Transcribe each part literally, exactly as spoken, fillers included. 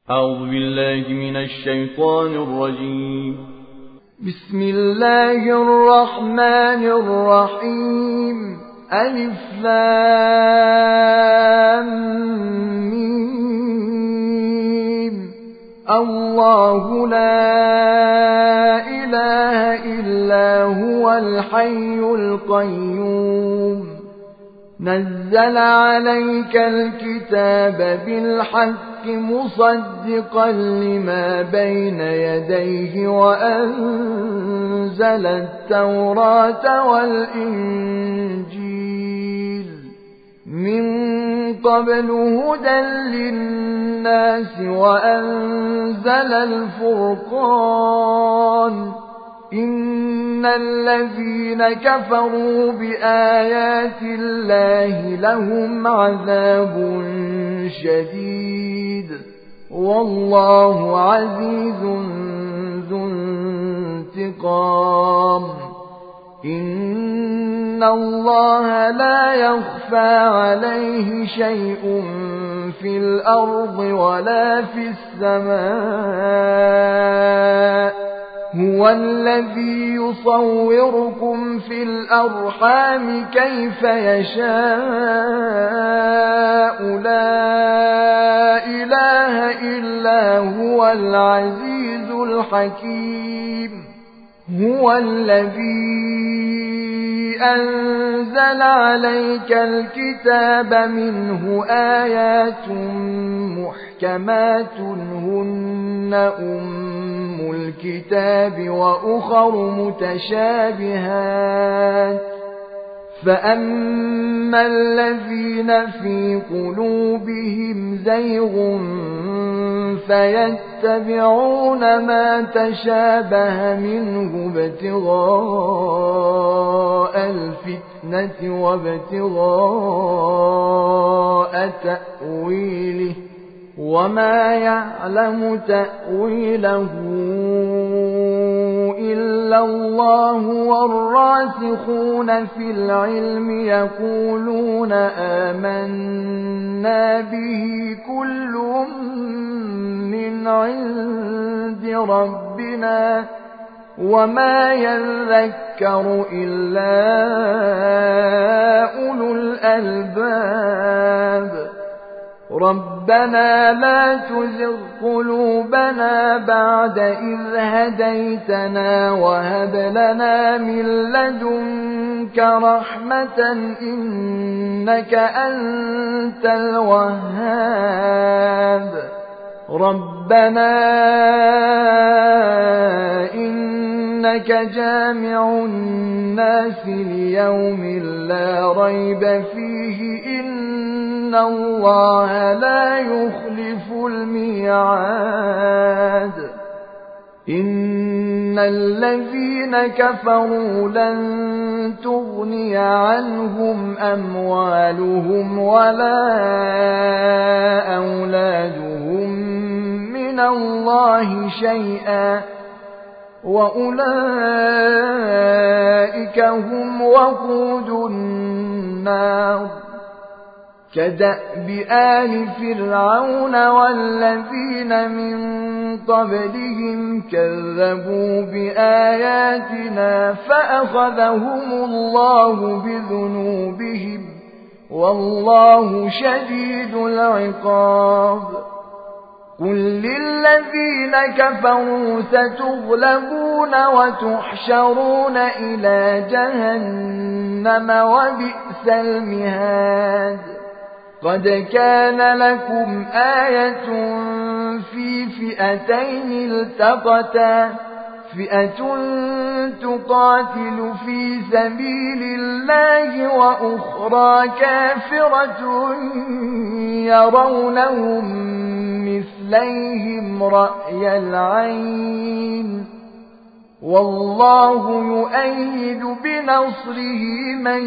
أعوذ بالله من الشيطان الرجيم. بسم الله الرحمن الرحيم. ألف لام ميم. الله لا إله إلا هو الحي القيوم. نزل عليك الكتاب بالحق مصدقا لما بين يديه وأنزل التوراة والإنجيل من قبل هدى للناس وأنزل الفرقان. إن الذين كفروا بآيات الله لهم عذاب شديد والله عزيز ذو انتقام. إن الله لا يخفى عليه شيء في الأرض ولا في السماء. هو الذي يصوركم في الأرحام كيف يشاء. لا إله إلا هو العزيز الحكيم. هو الذي أنزل عليك الكتاب منه آيات محكمات هن أم الكتاب وأخر متشابهات. فأما الذين في قلوبهم زيغ فيتبعون ما تشابه منه ابتغاء الفتنة وابتغاء تأويله وما يعلم تأويله إلا الله والراسخون في العلم يقولون آمنا به كل من عند ربنا وما يذكر إلا أولو الألباب. ربنا لا تزغ قلوبنا بعد إذ هديتنا وهب لنا من لدنك رحمة إنك أنت الوهاب. ربنا إنك جامع الناس ليوم لا ريب فيه إن الله لا يخلف الميعاد. إن الذين كفروا لن تغني عنهم أموالهم ولا أولادهم من الله شيئا وأولئك هم وقود النار. كدأب آل فرعون والذين من قبلهم كذبوا بآياتنا فأخذهم الله بذنوبهم والله شديد العقاب. قل للذين كفروا ستغلبون وتحشرون إلى جهنم وبئس المهاد. قد كان لكم آية في فئتين التقتا فئة تقاتل في سبيل الله وأخرى كافرة يرونهم مثليهم رأي العين والله يؤيد بنصره من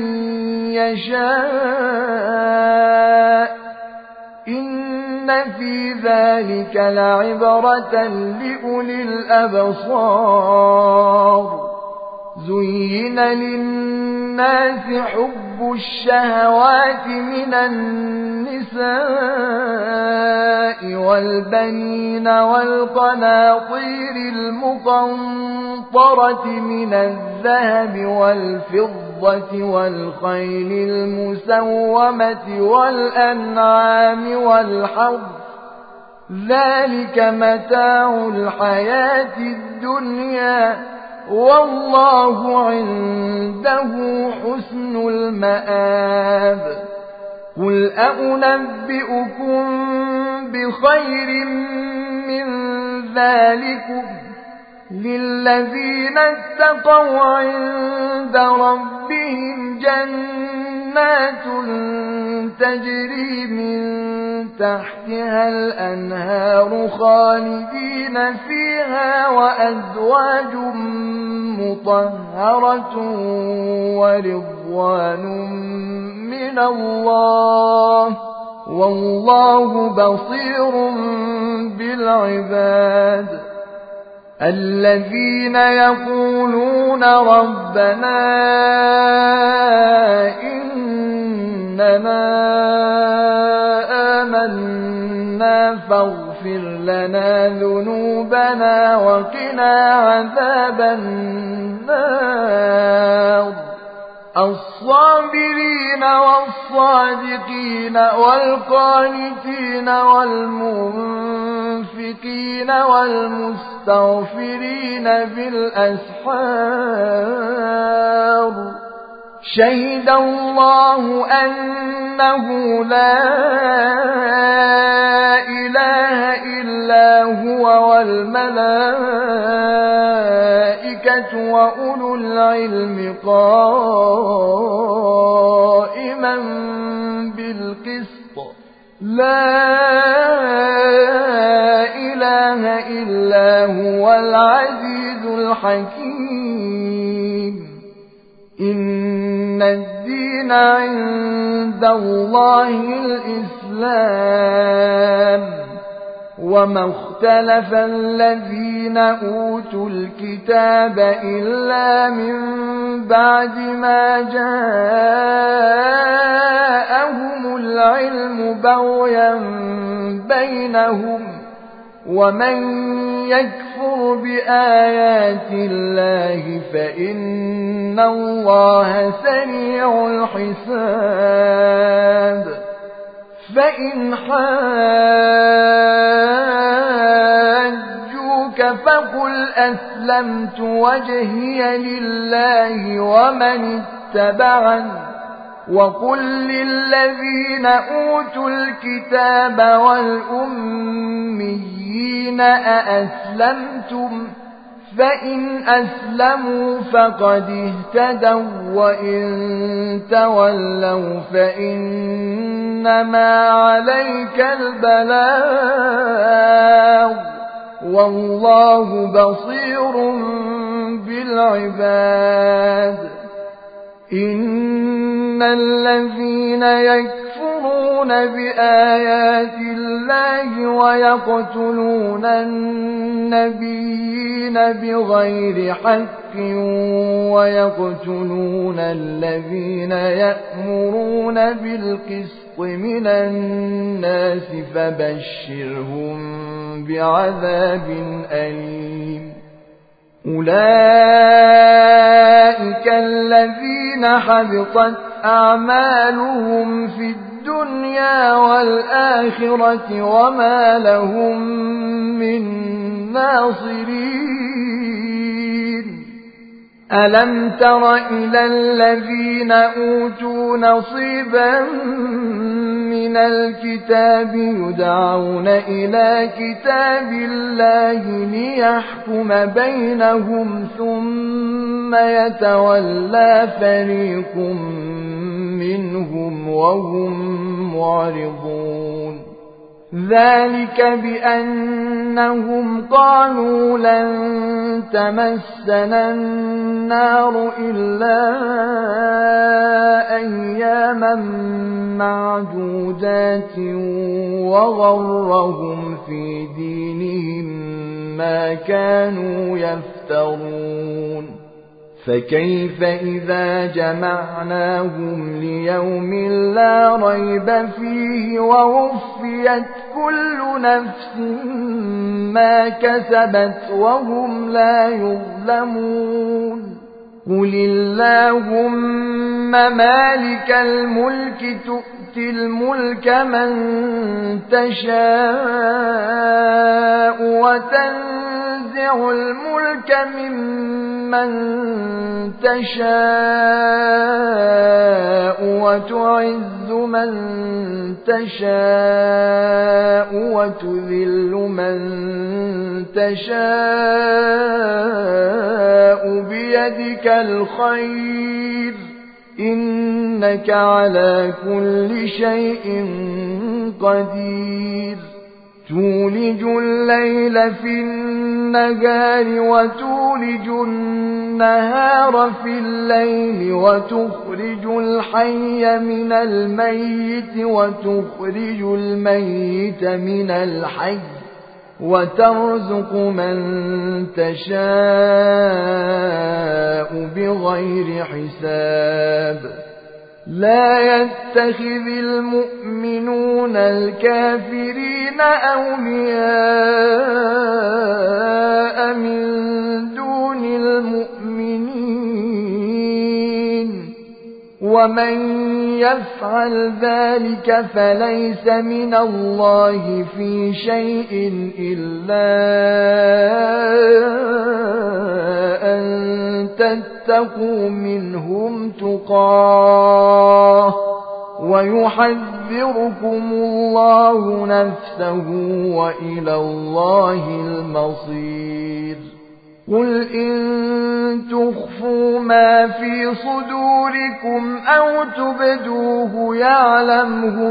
يشاء. إن في ذلك لعبرة لأولي الأبصار. زين للناس حب الشهوات من النساء والبنين والقناطير المقنطرة من الذهب والفضة والخيل المسومة والأنعام والحرث ذلك متاع الحياة الدنيا والله عنده حسن المآب قل أنبئكم بخير من ذلكم للذين اتقوا عند ربهم جنات تجري من تحتها الأنهار خالدين فيها وأزواج مطهرة ورضوان من الله والله بصير بالعباد الذين يقولون ربنا إننا آمنا فاغفر لنا ذنوبنا وقنا عذاب النار الصابرين والصادقين والقانتين والمنفقين والمستغفرين بالأسحار شهد الله أنه لا إله إلا هو والملائكة وأولو العلم قائما بالقسط لا إله إلا هو العزيز الحكيم إن الدين عند الله الإسلام وما اختلف الذين أوتوا الكتاب إلا من بعد ما جاءهم العلم بغيا بينهم ومن يكفر بآيات الله فإن الله سريع الحساب فإن حاجوك فقل أسلمت وجهي لله ومن اتبعني وقل للذين أوتوا الكتاب والأميين أأسلمتم فإن أسلموا فقد اهتدوا وإن تولوا فإنما عليك البلاغ والله بصير بالعباد إن الذين يكفرون بآيات الله ويقتلون النبيين بغير حق ويقتلون الذين يأمرون بالقسط من الناس فبشرهم بعذاب أليم أولئك الذين حبطت أعمالهم في الدنيا والآخرة وما لهم من ناصرين ألم تر إلى الذين أوتوا نصيبا من الكتاب يدعون إلى كتاب الله ليحكم بينهم ثم يتولى فريق منهم وهم معرضون ذلك بأنهم قالوا لن تمسنا النار إلا أياما معدودات وغرهم في دينهم ما كانوا يفترون فكيف إذا جمعناهم ليوم لا ريب فيه ووفيت كل نفس ما كسبت وهم لا يظلمون قل اللهم مالك الملك تؤتي الملك من تشاء وتنزع الملك ممن تشاء وتعز من تشاء وتذل من تشاء بيدك الخير إنك على كل شيء قدير تولج الليل في النهار وتولج النهار في الليل وتخرج الحي من الميت وتخرج الميت من الحي وترزق من تشاء بغير حساب لا يتخذ المؤمنون الكافرين أولياء من دون المؤمنين ومن يفعل ذلك فليس من الله في شيء إلا أن تتقوا منهم تقاه ويحذركم الله نفسه وإلى الله المصير قل إن تخفوا ما في صدوركم أو تبدوه يعلمه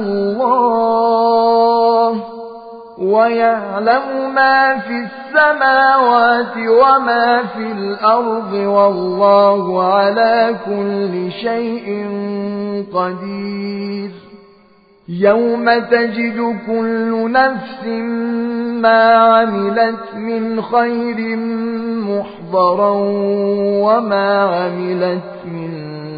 الله ويعلم ما في السماوات وما في الأرض والله على كل شيء قدير يوم تجد كل نفس ما عملت من خير محضرا وما عملت من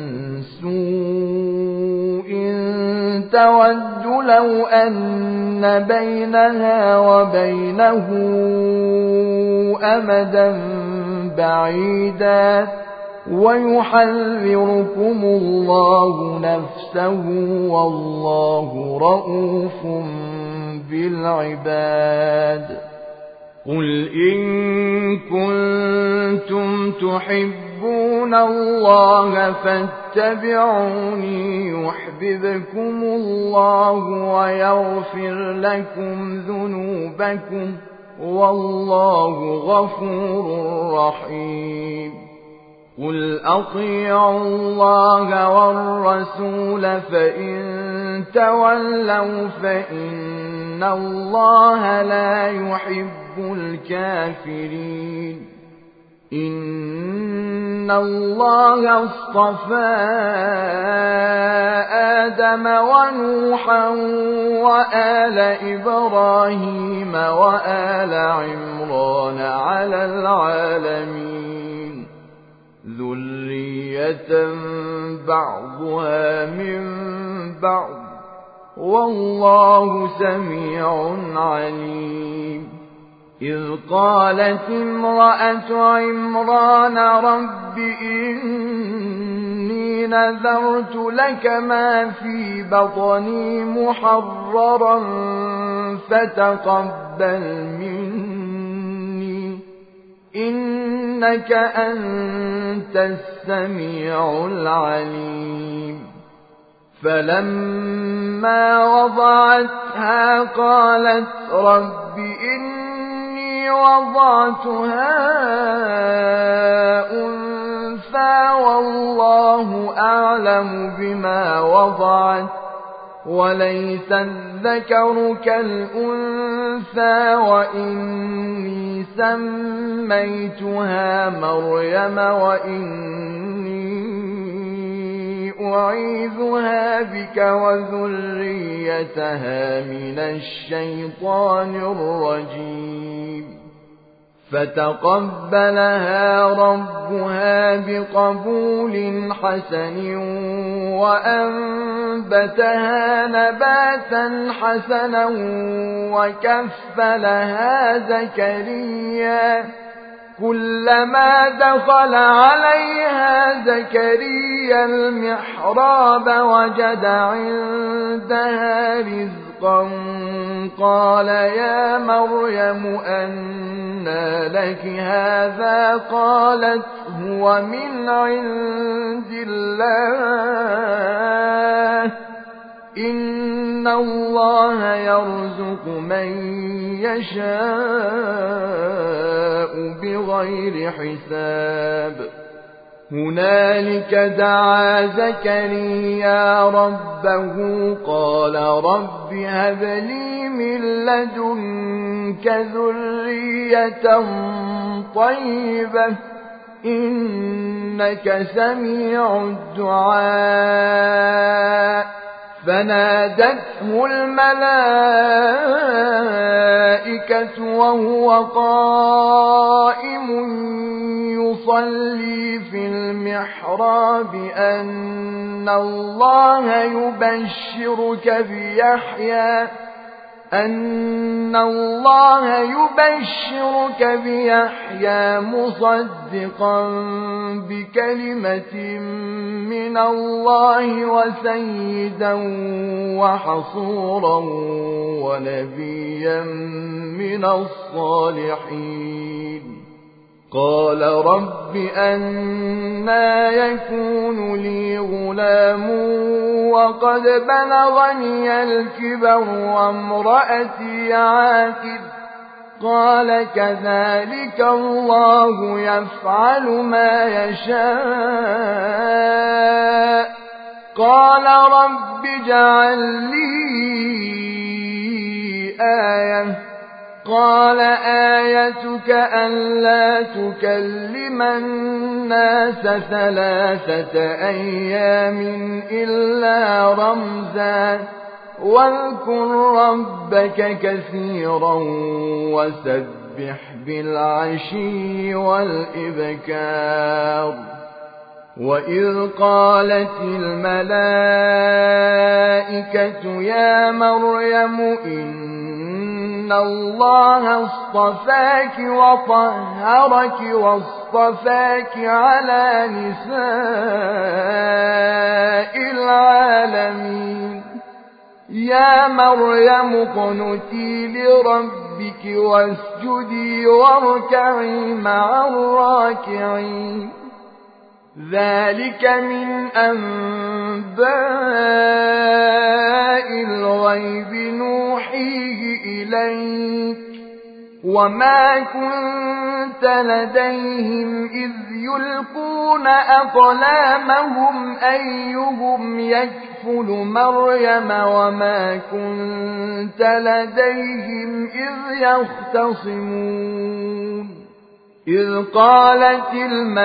سوء تود لو أن بينها وبينه أمدا بعيدا ويحذركم الله نفسه والله رءوف بالعباد قل إن كنتم تحبون الله فاتبعوني يحببكم الله ويغفر لكم ذنوبكم والله غفور رحيم قل أطيعوا الله والرسول فإن تولوا فإن الله لا يحب الكافرين إن الله اصطفى آدم ونوحا وآل إبراهيم وآل عمران على العالمين ذرية بعضها من بعض والله سميع عليم إذ قالت امرأة عمران رب إني نذرت لك ما في بطني محررا فتقبل مني إنك أنت السميع العليم فلما وضعتها قالت رب إني وضعتها أنثى والله أعلم بما وضعت وليس الذكر كالأنثى وإني سميتها مريم وإني أعيذها بك وذريتها من الشيطان الرجيم فتقبلها ربها بقبول حسن وأنبتها نباتا حسنا وكفلها زكريا كلما دخل عليها زكريا المحراب وجد عندها رزقا قال يا مريم أنى لك هذا قالت هو من عند الله إن الله يرزق من يشاء بغير حساب هنالك دعا زكريا ربه قال رب هب لي من لدنك ذرية طيبة إنك سميع الدعاء فنادته الملائكة وهو قائم يصلي في المحراب أن الله يبشرك بيحيى أن الله يبشرك بيحيى مصدقا بكلمة من الله وسيدا وحصورا ونبيا من الصالحين قال رب أنى يكون لي غلام وقد بلغني الكبر وامرأتي عاقر قال كذلك الله يفعل ما يشاء قال رب اجعل لي آية قال آيتك ألا تكلم الناس ثلاثة أيام إلا رمزا واذكر ربك كثيرا وسبح بالعشي والإبكار وإذ قالت الملائكة يا مريم إن الله اصطفاك وطهرك واصطفاك على نساء العالمين يا مريم اقنتي لربك واسجدي واركعي مع الراكعين ذلك من أنباء الغيب نوحيه إليك وما كنت لديهم إذ يلقون أقلامهم أيهم يكفل مريم وما كنت لديهم إذ يختصمون إذ قالت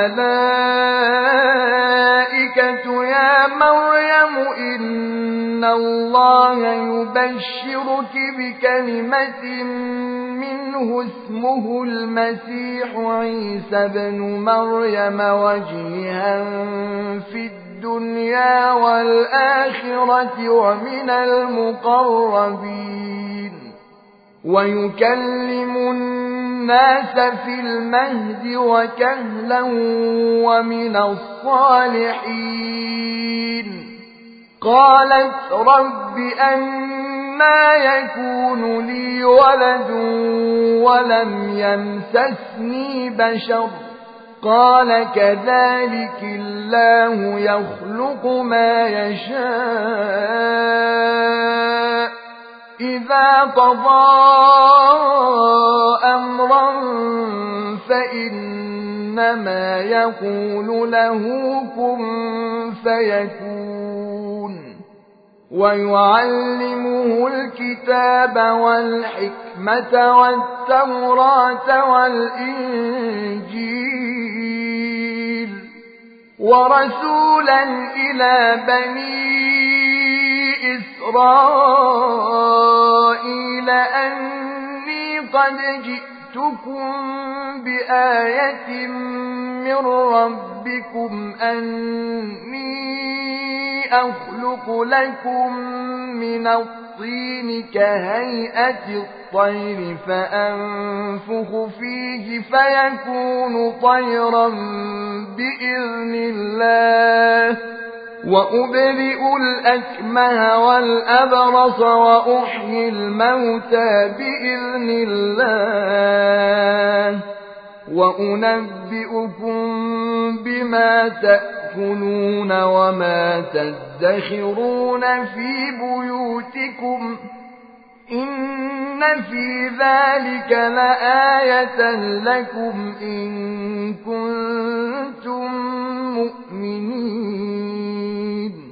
الملائكة يا مريم إن الله يبشرك بكلمة منه اسمه المسيح عيسى بن مريم وجيها في الدنيا والآخرة ومن المقربين ويكلم الناس في المهد وكهلا ومن الصالحين قالت رب أنى يكون لي ولد ولم يمسسني بشر قال كذلك الله يخلق ما يشاء إذا قضى أمرا فإنما يقول له كن فيكون ويعلمه الكتاب والحكمة والتوراة والإنجيل ورسولا إلى بني إسرائيل أني قد جئت جئتكم بآية من ربكم أني أخلق لكم من الطين كهيئة الطير فأنفخ فيه فيكون طيرا بإذن الله وأبرئ الأكمه والأبرص وأحيي الموتى بإذن الله وأنبئكم بما تأكلون وما تدخرون في بيوتكم إن في ذلك لآية لكم إن كنتم مؤمنين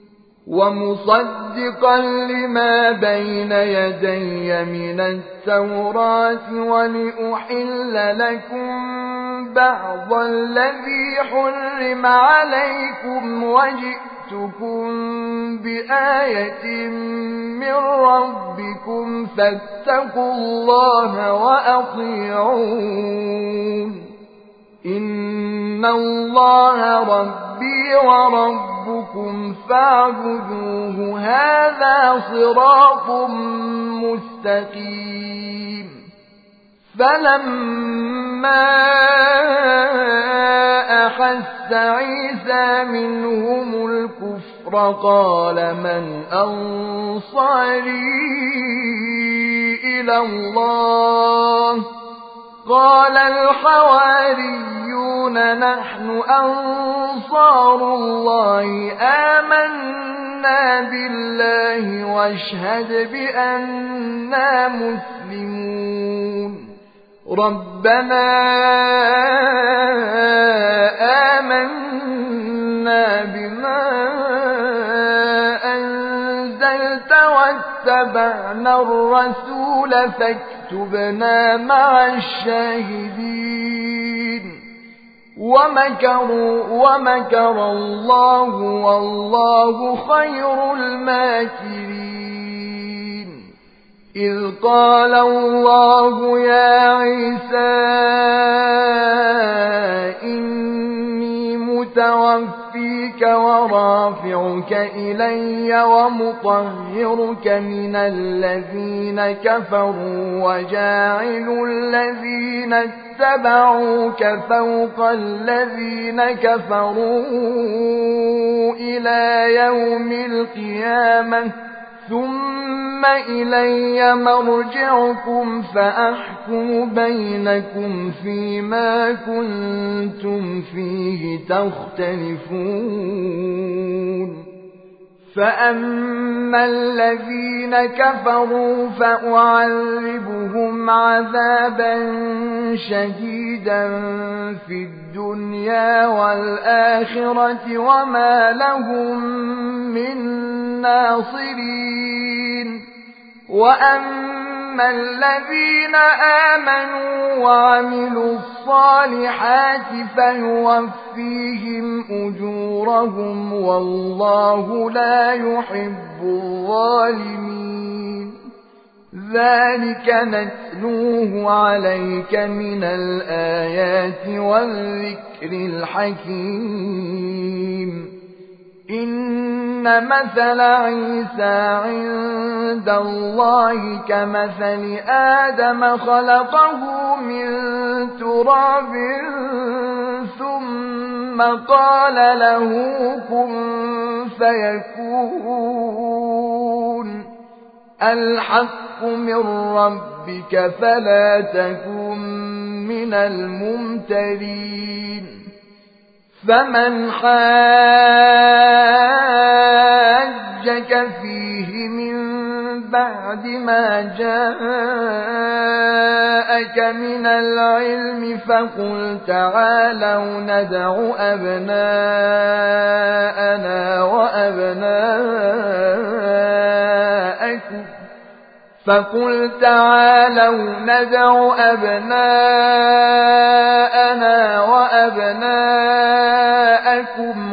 ومصدقا لما بين يدي من التوراة ولأحل لكم بعض الذي حرم عليكم وجئتكم بآية من ربكم فاتقوا الله وأطيعون إن الله ربي وربكم فاعبدوه هذا صراط مستقيم فلما أحس عيسى منهم الكفر قال من أنصاري إلى الله قال الحواريون نحن أنصار الله آمنا بالله واشهد بأننا مسلمون ربنا آمنا بما أنزلت واتبعنا الرسول فاكتبنا مع الشاهدين ومكروا ومكر الله والله خير الماكرين إذ قال الله يا عيسى إني متوفيك ورافعك إلي ومطهرك من الذين كفروا وجاعل الذين اتبعوك فوق الذين كفروا إلى يوم القيامة ثم إلي مرجعكم فأحكم بينكم فيما كنتم فيه تختلفون فأما الذين كفروا فأعذبهم عذابا شديدا في الدنيا والآخرة وما لهم من ناصرين وأما الذين آمنوا وعملوا الصالحات فيوفيهم أجورهم والله لا يحب الظالمين ذلك نتلوه عليك من الآيات والذكر الحكيم إن مثل عيسى عند الله كمثل آدم خلقه من تراب ثم قال له كن فيكون الحق من ربك فلا تكن من الممترين فمن حاجك فيه من بعد ما جاءك من العلم فقل تعالوا ندع أبناءنا وأبناءكم فقل تعالوا ندع أبناءنا وأبناءكم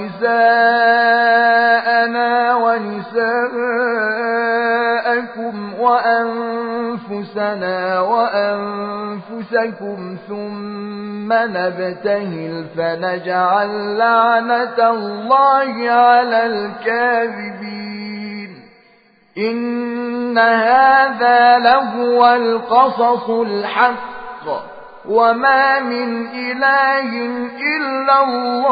ونساءنا ونساءكم وأنفسنا وأنفسنا وأنفسكم ثم نبتهل فنجعل لعنة الله على الكاذبين إن هذا لهو القصص الحق وما من إله إلا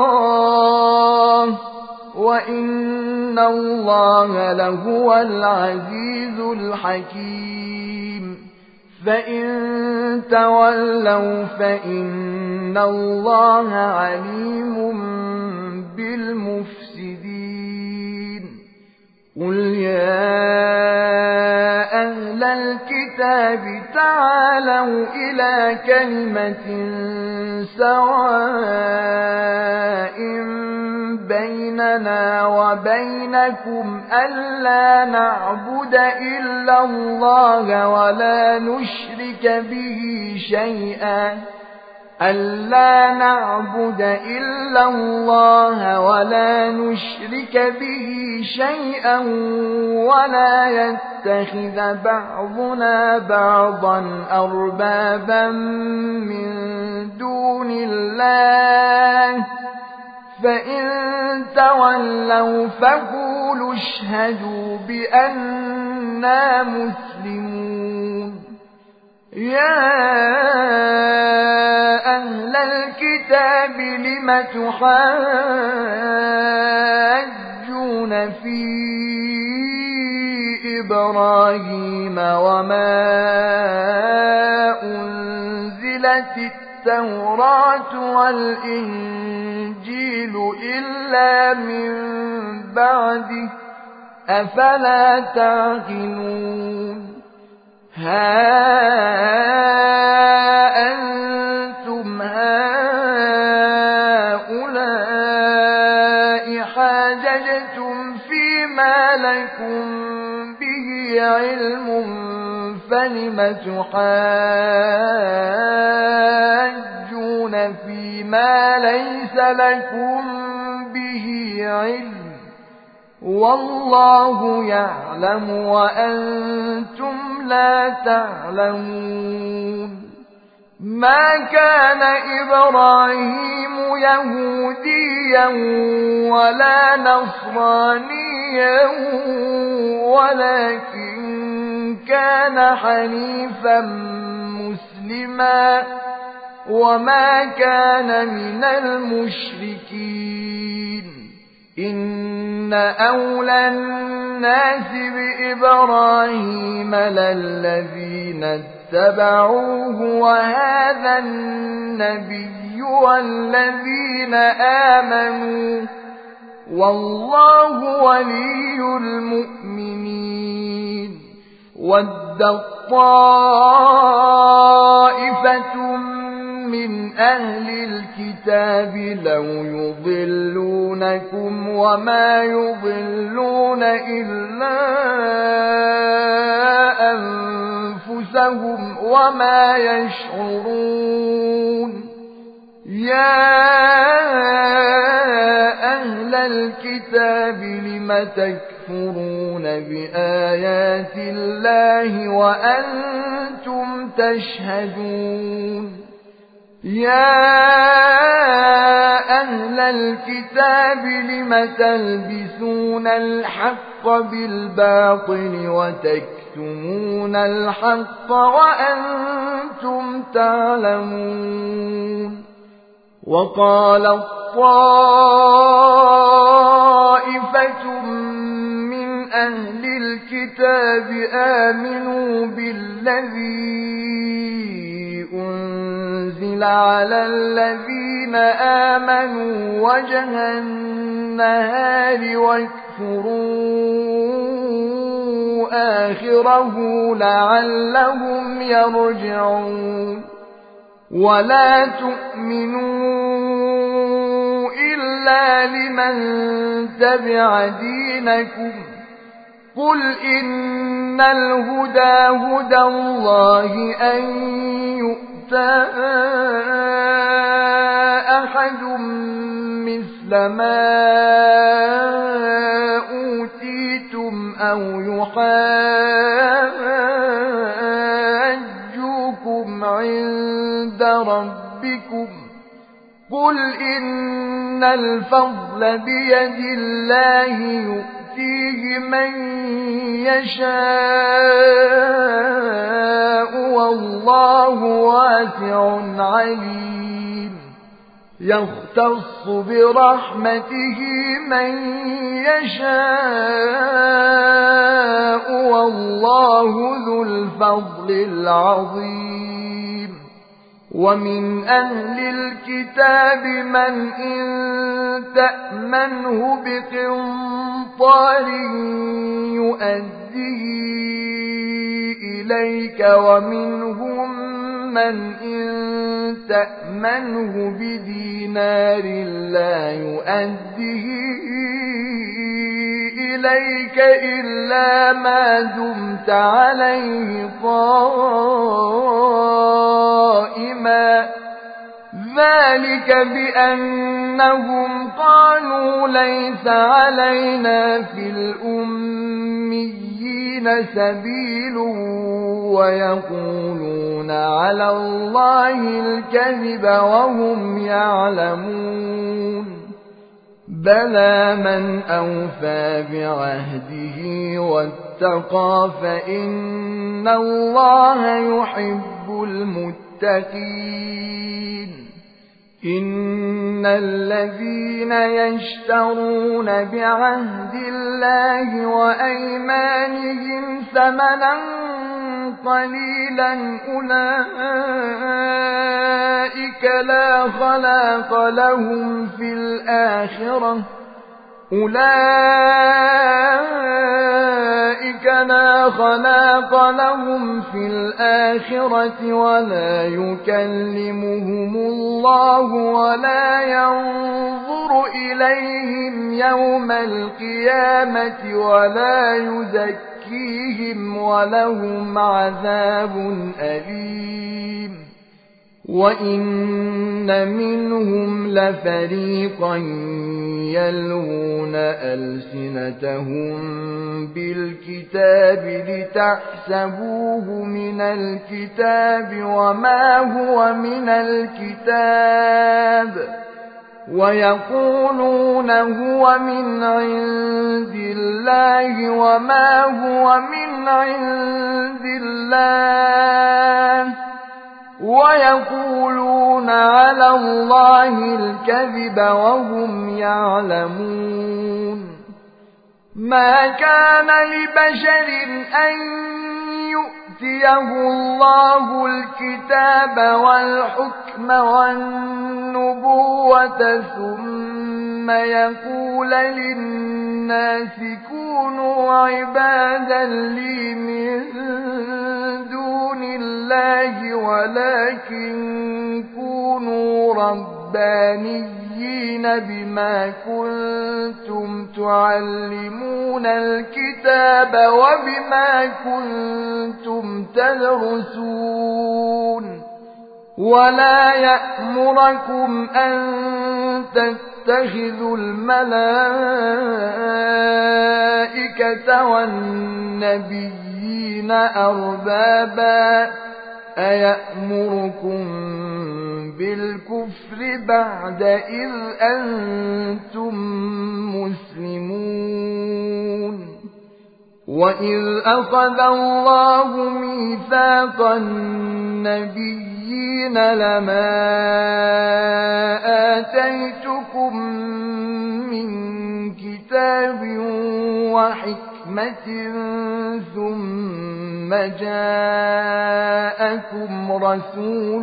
الله وإن الله لهو العزيز الحكيم فإن تولوا فإن الله عليم بالمفسدين قل يا أهل الكتاب تعالوا إلى كلمة سواء بيننا وبينكم ألا نعبد إلا الله ولا نشرك به شيئا ألا نعبد إلا الله ولا نشرك به شيئا ولا يتخذ بعضنا بعضا أربابا من دون الله فإن تولوا فقولوا اشهدوا بأننا مسلمون يا أهل الكتاب لم تحاجون في إبراهيم وما أنزلت التوراة والإنجيل إلا من بعده أفلا تعقلون ها أنتم هؤلاء حاججتم فيما لكم به علم فلم تحاجون فيما ليس لكم به علم والله يعلم وأنتم لا تعلمون ما كان إبراهيم يهوديا ولا نصرانيا ولكن كان حنيفا مسلما وما كان من المشركين إن أولى الناس بإبراهيم للذين اتبعوه وهذا النبي والذين آمنوا والله ولي المؤمنين ود طائفة من أهل الكتاب لو يضلونكم وما يضلون إلا أنفسهم وما يشعرون يا أهل الكتاب لم تكفرون بآيات الله وأنتم تشهدون يا أهل الكتاب لم تلبسون الحق بالباطل وتكتمون الحق وأنتم تعلمون وقال طائفة من أهل الكتاب آمنوا بالذي أنزل على الذين آمنوا وجه النهار واكفروا آخره لعلهم يرجعون ولا تؤمنوا إلا لمن تبع دينكم قل إن الهدى هدى الله أن يؤتى أحد مثل ما أوتيتم أو يحاجوكم لكم عند ربكم قل إن الفضل بيد الله يؤتيه من يشاء والله واسع عليم يختص برحمته من يشاء والله ذو الفضل العظيم ومن أهل الكتاب من إن تأمنه بقنطار يؤديه إليك ومنهم من إن تأمنه بدينار لا يؤديه إليك إلا ما دمت عليه قائما ذلك بأنهم قالوا ليس علينا في الأميين سبيل ويقولون على الله الكذب وهم يعلمون بلى من أوفى بعهده واتقى فإن الله يحب المتقين إن الذين يشترون بعهد الله وأيمانهم ثمنا قليلا أولئك لا خلاق لهم في الآخرة أولئك لا خلاق لهم في الآخرة ولا يكلمهم الله ولا ينظر إليهم يوم القيامة ولا يزكيهم ولهم عذاب أليم وإن منهم لفريقا يلوون ألسنتهم بالكتاب لتحسبوه من الكتاب وما هو من الكتاب ويقولون هو من عند الله وما هو من عند الله ويقولون على الله الكذب وهم يعلمون ما كان لبشر أن يؤتيه الله الكتاب والحكم والنبوة ثم يقول للناس كونوا عبادا لي من دون الله ولكن كونوا ربانيين بما كنتم تعلمون الكتاب وبما كنتم تدرسون ولا يأمركم أن تتخذوا الملائكة والنبيين أربابا أيأمركم بالكفر بعد إذ أنتم مسلمون وإذ أخذ الله ميثاق النبيين لما آتيتكم من كتاب وحكمة ثم جاءكم رسول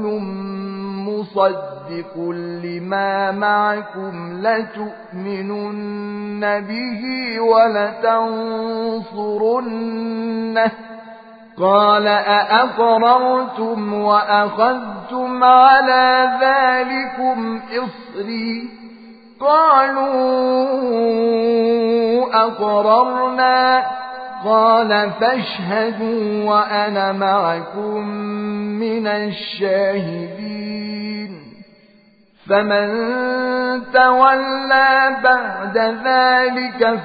مصدق لما معكم لتؤمنن به ولتنصرنه قال أأقررتم وأخذتم على ذلكم إصري قالوا أقررنا قال فاشهدوا وأنا معكم من الشاهدين فمن تولى بعد ذلك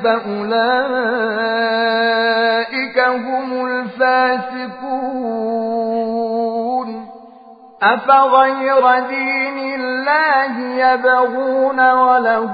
فأولئك هم الفاسقون أفغير دين الله يبغون وله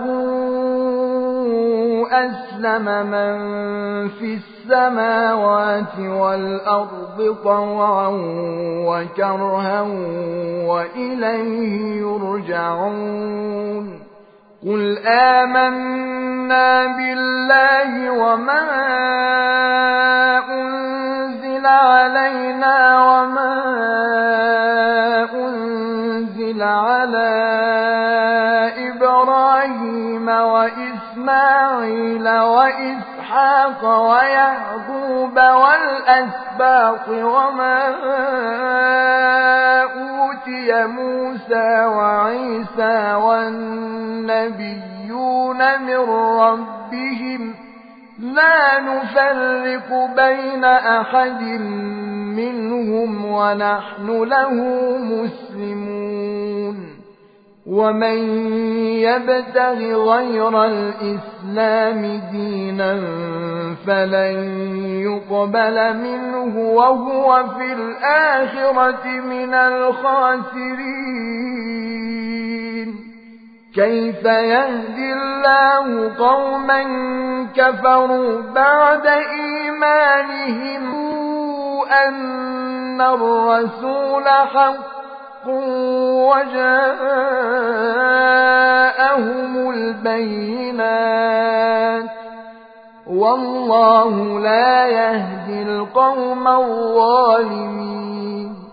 أسلم من في السماوات والأرض طوعا وكرها وإليه يرجعون قل آمنا بالله وما أنزل علينا وما أنزل على إبراهيم وإسماعيل وإسحاق ويعقوب والأسباط وما أوتي موسى وعيسى والنبيون من ربهم لا نفرق بين أحد منهم ونحن له مسلمون ومن يبتغ غير الإسلام دينا فلن يقبل منه وهو في الآخرة من الخاسرين كيف يهدي الله قوما كفروا بعد إيمانهم أن الرسول حق وجاءهم البينات والله لا يهدي القوم الظالمين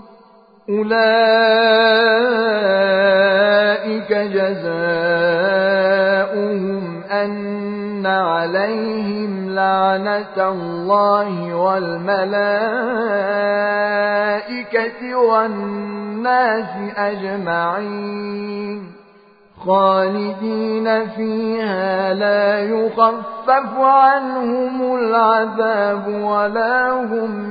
أولئك جزاؤهم أن عليهم لعنة الله والملائكة والناس أجمعين خالدين فيها لا يخفف عنهم العذاب ولا هم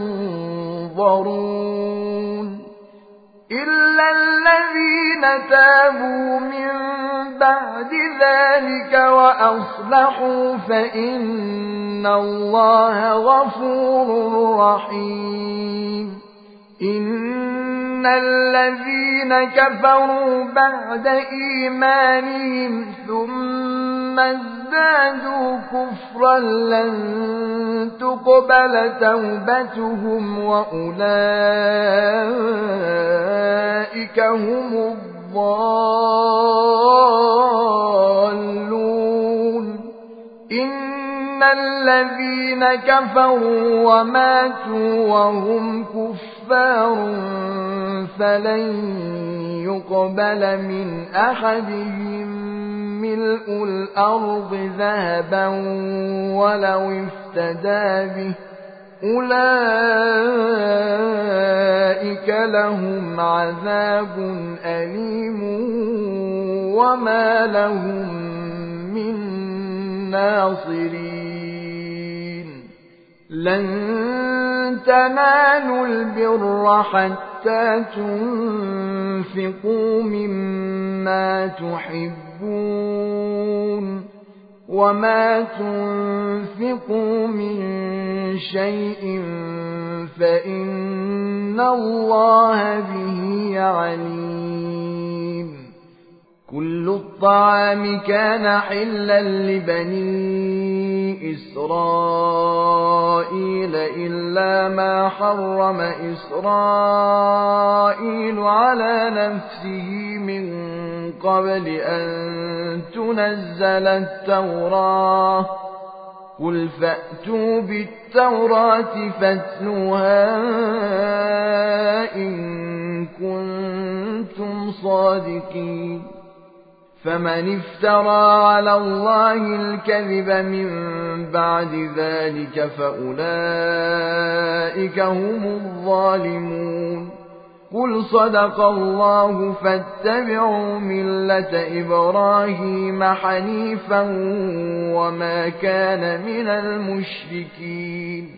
ينظرون إلا الذين تابوا من بعد ذلك وأصلحوا فإن الله غفور رحيم إن الذين كفروا بعد إيمانهم ثم ازدادوا كفرا لن تقبل توبتهم وأولئك هم الضالون إن الذين كفروا وماتوا وهم كفار فلن يقبل من أحدهم ملء الأرض ذهبا ولو افتدى به أولئك لهم عذاب أليم وما لهم من ناصرين لن تنالوا البر حتى تنفقوا مما تحبون وما تنفقوا من شيء فإن الله به عليم كل الطعام كان حلا لبني إسرائيل إلا ما حرم إسرائيل على نفسه من قبل أن تنزل التوراة قل فأتوا بالتوراة فاتلوها إن كنتم صادقين فمن افترى على الله الكذب من بعد ذلك فأولئك هم الظالمون قل صدق الله فاتبعوا ملة إبراهيم حنيفا وما كان من المشركين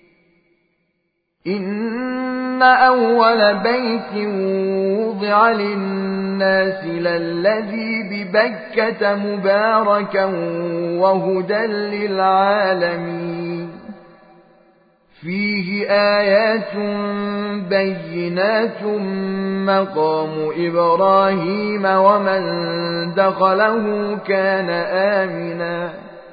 إن أول بيت وضع للناس للذي ببكة مباركا وهدى للعالمين فيه آيات بينات مقام إبراهيم ومن دخله كان آمنا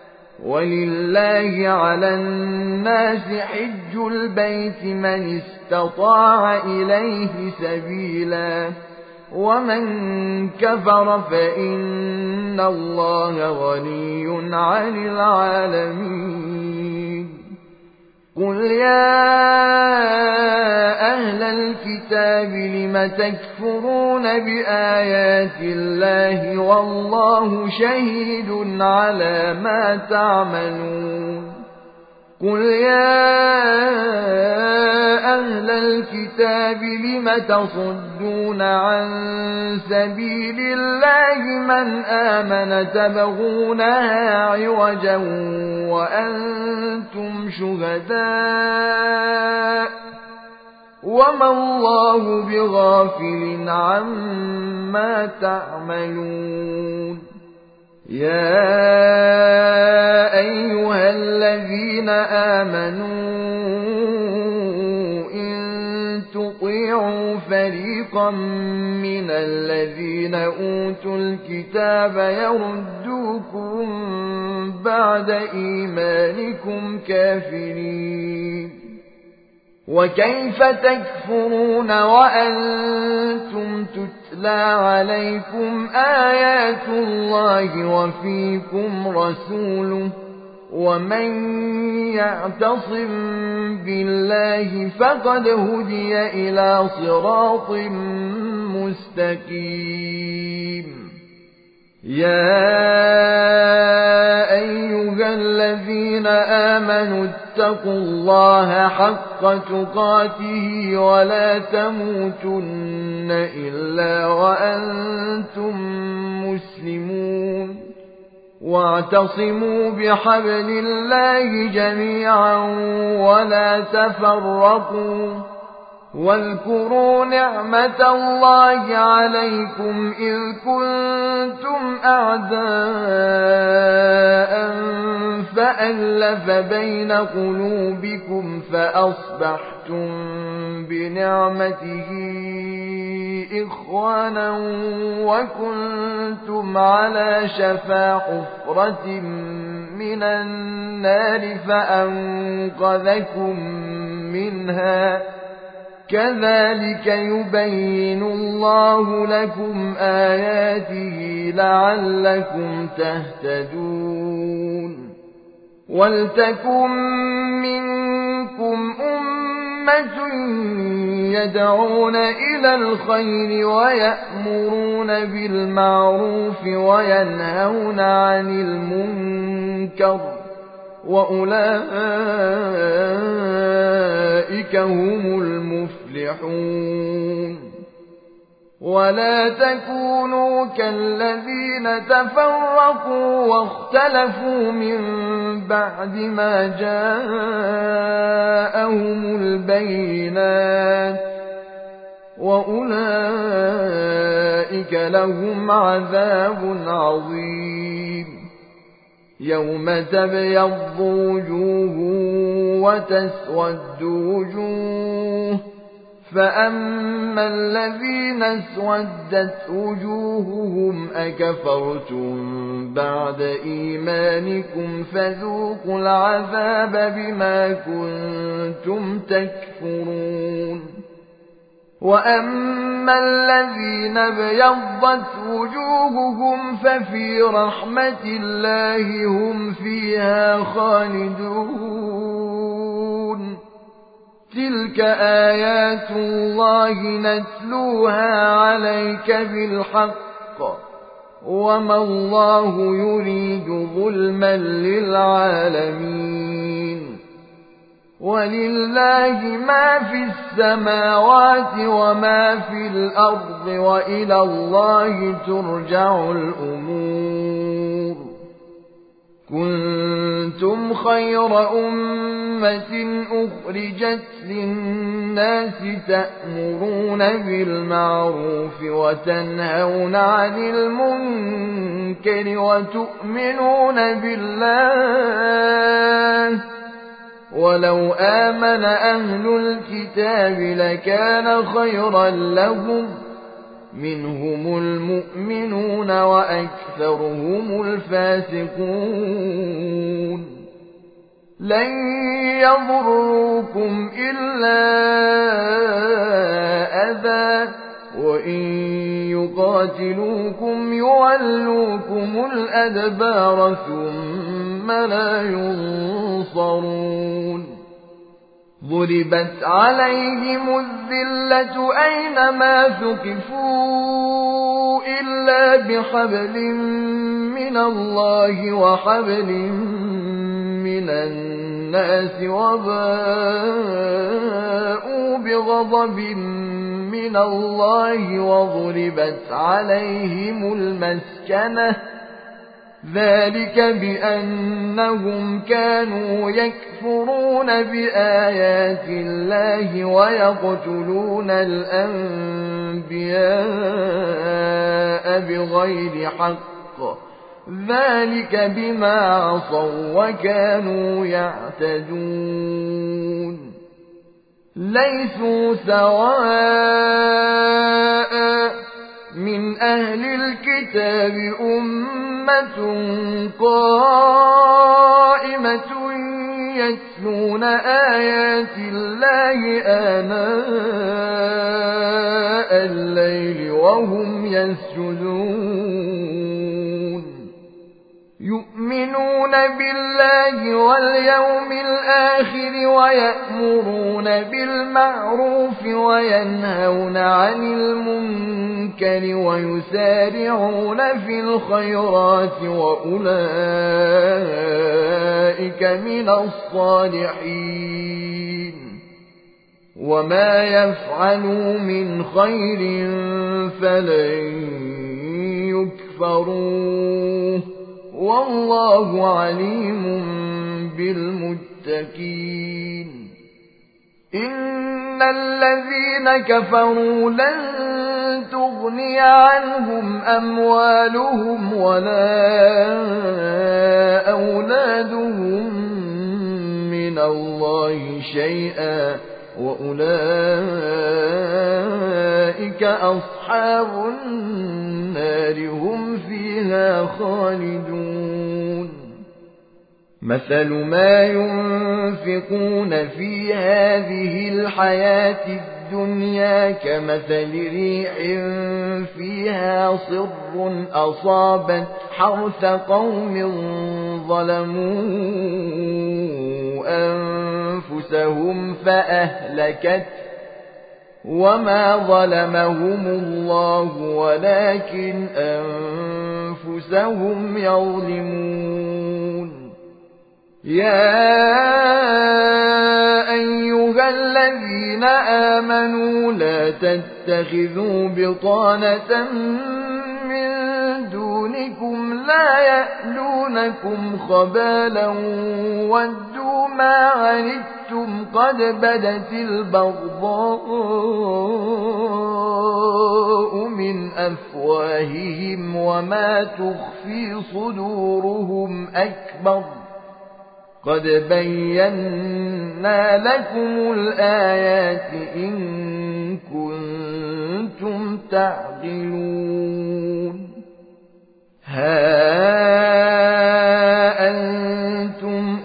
ولله على الناس حج البيت من استطاع إليه سبيلا ومن كفر فإن الله غني عن العالمين قل يا أهل الكتاب لم تكفرون بآيات الله والله شهيد على ما تعملون قل يا أهل الكتاب لم تصدون عن سبيل الله من آمن تبغونها عوجا وأنتم شهداء وما الله بغافل عما تعملون يا أيها الذين آمنوا إن تطيعوا فريقا من الذين أوتوا الكتاب يردوكم بعد إيمانكم كافرين وكيف تكفرون وأنتم تتلى عليكم آيات الله وفيكم رسوله ومن يعتصم بالله فقد هدي إلى صراط مستقيم يا أيها الذين آمنوا اتقوا الله حق تقاته ولا تموتن إلا وأنتم مسلمون واعتصموا بحبل الله جميعا ولا تفرقوا واذكروا نعمة الله عليكم إذ كنتم أعداء فألف بين قلوبكم فأصبحتم بنعمته إخوانا وكنتم على شفا حفرة من النار فأنقذكم منها كذلك يبين الله لكم آياته لعلكم تهتدون ولتكن منكم أمة يدعون إلى الخير ويأمرون بالمعروف وينهون عن المنكر وأولئك هم المفلحون ولا تكونوا كالذين تفرقوا واختلفوا من بعد ما جاءهم البينات وأولئك لهم عذاب عظيم يوم تبيض وجوه وتسود وجوه فأما الذين اسودت وجوههم أكفرتم بعد إيمانكم فذوقوا العذاب بما كنتم تكفرون وأما الذين ابيضت وجوههم ففي رحمة الله هم فيها خالدون تلك آيات الله نتلوها عليك بالحق وما الله يريد ظلما للعالمين ولله ما في السماوات وما في الأرض وإلى الله ترجع الأمور كنتم خير أمة أخرجت للناس تأمرون بالمعروف وتنهون عن المنكر وتؤمنون بالله ولو آمن أهل الكتاب لكان خيرا لهم منهم المؤمنون وأكثرهم الفاسقون لن يضروكم إلا أذى وإن يقاتلوكم يولوكم الأدبار ثم لا ينصرون ضربت عليهم الذلة أينما ثقفوا إلا بحبل من الله وحبل من الناس وباءوا بغضب من الله وضربت عليهم المسكنة ذلك بأنهم كانوا يكفرون بآيات الله ويقتلون الأنبياء بغير حق ذلك بما عصوا وكانوا يعتدون ليسوا سواء من أهل الكتاب أمة قائمة يتلون آيات الله آناء الليل وهم يسجدون يؤمنون بالله واليوم الآخر ويأمرون بالمعروف وينهون عن المنكر ويسارعون في الخيرات وأولئك من الصالحين وما يفعلوا من خير فلن يكفروه والله عليم بالمتقين إن الذين كفروا لن تغني عنهم أموالهم ولا أولادهم من الله شيئا وأولئك أصحاب النار هم فيها خالدون مثل ما ينفقون في هذه الحياة الدنيا كمثل ريح فيها صر أصابت حرث قوم ظلموا أنفسهم فأهلكت وما ظلمهم الله ولكن أنفسهم يظلمون يا أيها الذين آمنوا لا تتخذوا بطانة من دونكم لا يألونكم خبالا ودوا ما عنتم قد بدت البغضاء من أفواههم وما تخفي صدورهم أكبر قد بينا لكم الآيات إن كنتم تعقلون ها أنتم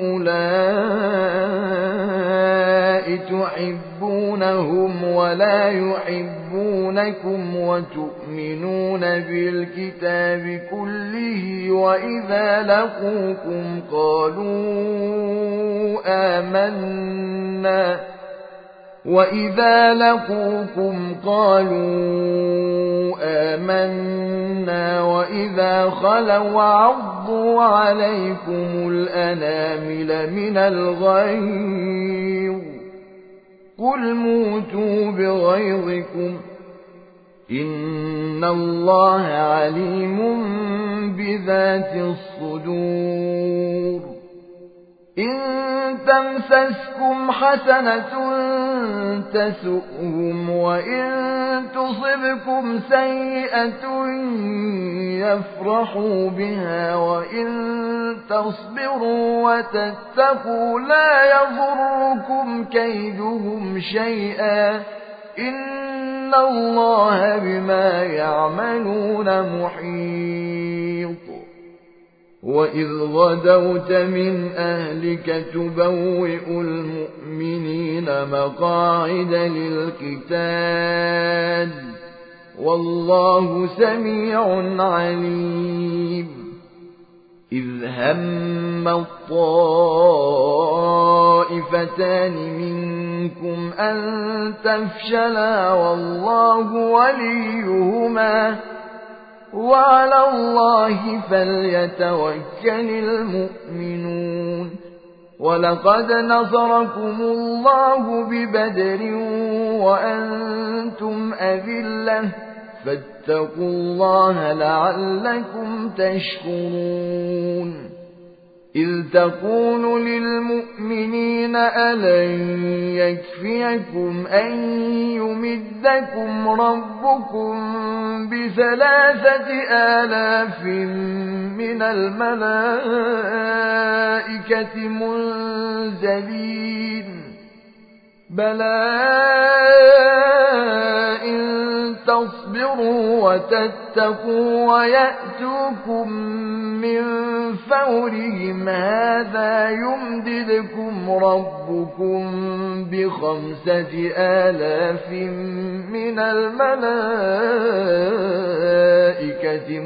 أولئك تحبونهم ولا يحبونكم وتؤمنون بالكتاب كله وإذا لقوكم قالوا آمنا وإذا لقوكم قالوا آمنا وإذا خلوا عضوا عليكم الأنامل من الغيظ قل موتوا بغيظكم إن الله عليم بذات الصدور إن تمسسكم حسنة تسؤهم وإن تصبكم سيئة يفرحوا بها وإن تصبروا وتتقوا لا يضركم كيدهم شيئا إن الله بما يعملون محيط. وإذ غدوت من أهلك تبوئ المؤمنين مقاعد للقتال والله سميع عليم. إذ هم الطائفتان منكم أن تفشلا والله وليهما وعلى الله فليتوكل المؤمنون. ولقد نصركم الله ببدر وأنتم أذلة فاتقوا الله لعلكم تشكرون. إذ تقول للمؤمنين ألن يكفيكم أن يمدكم ربكم بثلاثة آلاف من الملائكة منزلين بلى إن تصبروا وتتقوا ويأتوكم من فورهم هذا يمددكم ربكم بخمسة آلاف من الملائكة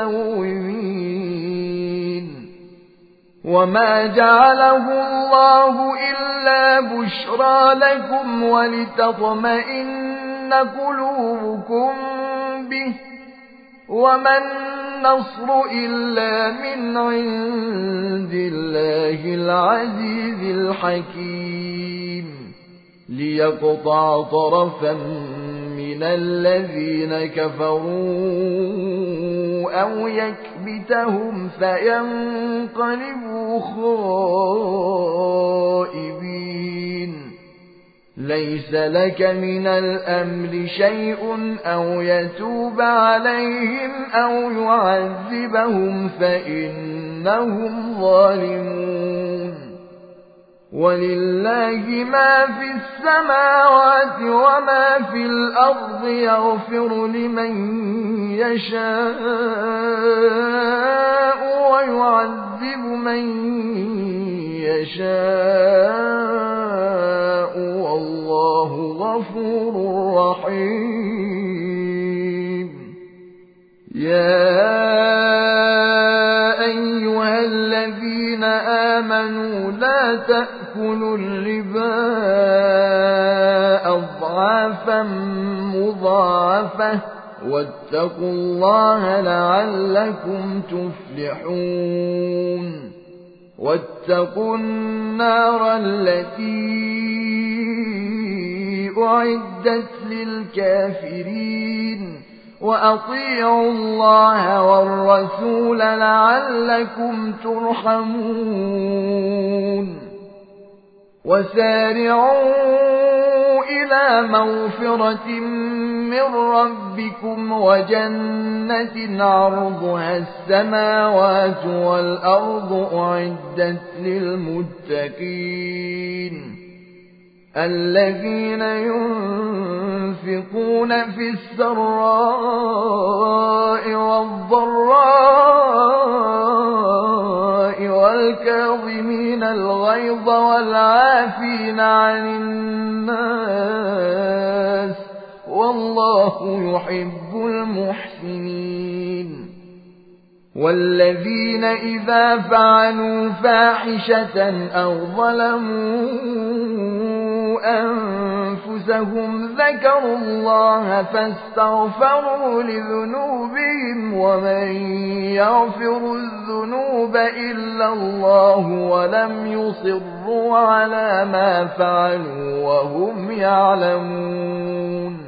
مسومين. وما جعله الله إلا بشرى لكم ولتطمئن قلوبكم به وما النصر إلا من عند الله العزيز الحكيم ليقطع طرفا من الذين كفروا أو يكبتهم فينقلبوا خائبين. ليس لك من الأمر شيء أو يتوب عليهم أو يعذبهم فإنهم ظالمون. ولله ما في السماوات وما في الأرض يغفر لمن يشاء ويعذب من يشاء والله غفور رحيم. يا أيها الذين آمنوا لا تأكلوا الربا أضعافا مضاعفة واتقوا الله لعلكم تفلحون. واتقوا النار التي أعدت للكافرين وأطيعوا الله والرسول لعلكم ترحمون. وسارعوا إلى مغفرة من ربكم وجنة عرضها السماوات والأرض أعدت للمتقين الذين ينفقون في السراء والضراء والكاظمين الغيظ والعافين عن الناس والله يحب المحسنين. والذين إذا فعلوا فاحشة أو ظلموا أنفسهم ذكروا الله فاستغفروا لذنوبهم ومن يغفر الذنوب إلا الله ولم يصروا على ما فعلوا وهم يعلمون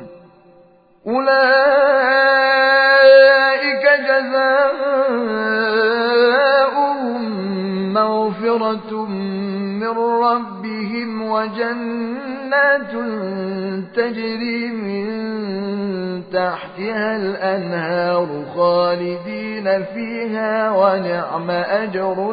أولئك جزاؤهم مغفرة وجنات تجري من تحتها الأنهار خالدين فيها ونعم أجر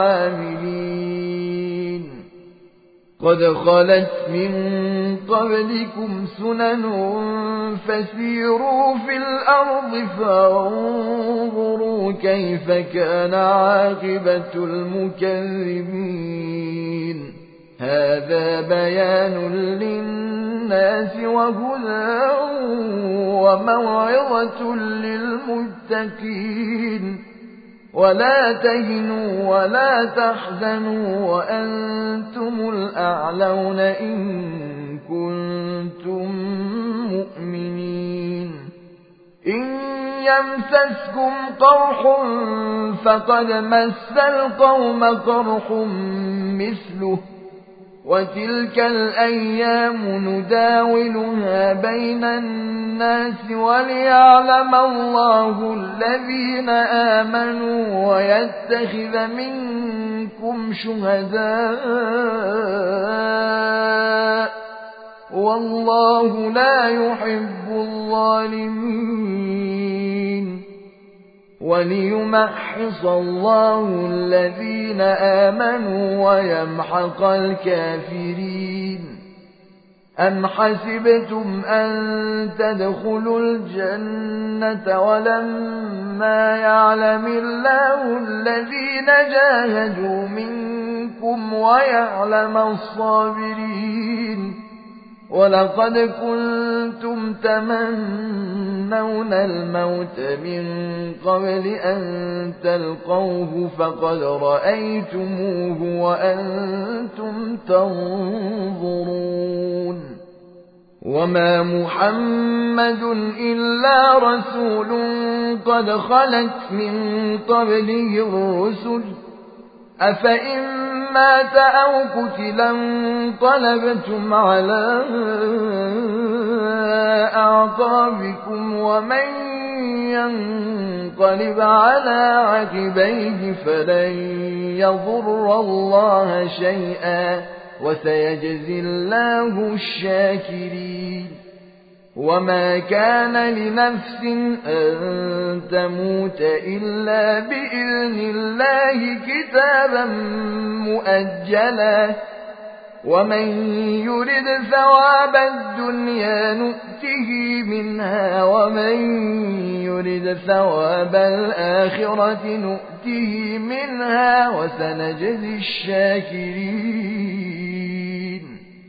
العاملين قد خلت من قبلكم سنن فسيروا في الأرض فانظروا كيف كان عاقبة المكذبين هذا بيان للناس وهدى وموعظة للمتقين ولا تهنوا ولا تحزنوا وأنتم الأعلون إن كنتم مؤمنين إن يمسسكم قرح فقد مس القوم قرح مثله وتلك الأيام نداولها بين الناس وليعلم الله الذين آمنوا ويتخذ منكم شهداء والله لا يحب الظالمين وليمحص الله الذين آمنوا ويمحق الكافرين أم حسبتم أن تدخلوا الجنة ولما يعلم الله الذين جاهدوا منكم ويعلم الصابرين ولقد كنتم تمنون الموت من قبل أن تلقوه فقد رأيتموه وأنتم تنظرون وما محمد إلا رسول قد خلت من قبله الرسل أفإن مات أو قتلا انقلبتم على أعقابكم ومن ينقلب على عقبيه فلن يضر الله شيئا وسيجزي الله الشاكرين وما كان لنفس أن تموت إلا بإذن الله كتابا مؤجلا ومن يرد ثواب الدنيا نؤته منها ومن يرد ثواب الآخرة نؤته منها وسنجزي الشاكرين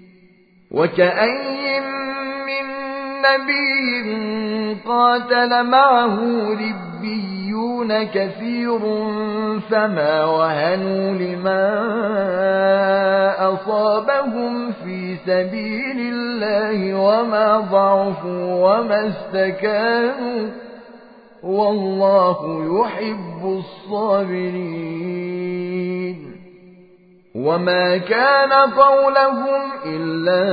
وكأي من نبي قاتل معه ربيون كثير فما وهنوا لما أصابهم في سبيل الله وما ضعفوا وما استكانوا والله يحب الصابرين وما كان قولهم إلا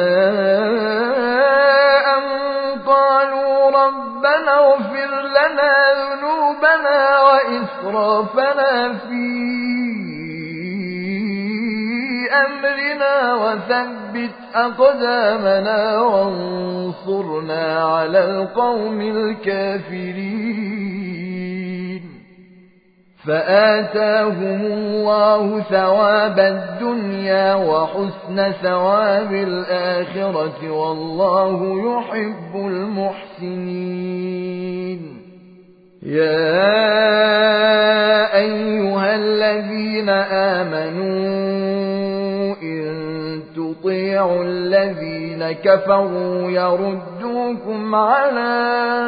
أن قالوا ربنا اغفر لنا ذنوبنا وإسرافنا في أمرنا وثبت أقدامنا وانصرنا على القوم الكافرين فآتاهم الله ثواب الدنيا وحسن ثواب الآخرة والله يحب المحسنين يا أيها الذين آمنوا إن تطيعوا الذين كفروا يردوكم على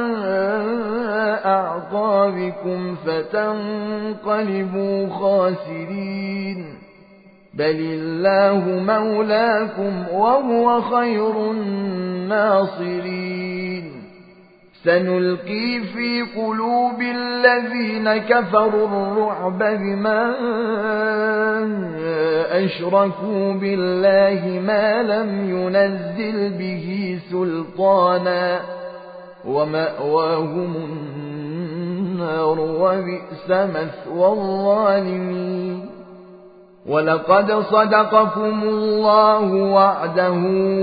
أعقابكم فتنقلبوا خاسرين بل الله مولاكم وهو خير الناصرين سنلقي في قلوب الذين كفروا الرعب بما أشركوا بالله ما لم ينزل به سلطانا ومأواهم النار وبئس مثوى الظالمين ولقد صدقكم الله وعده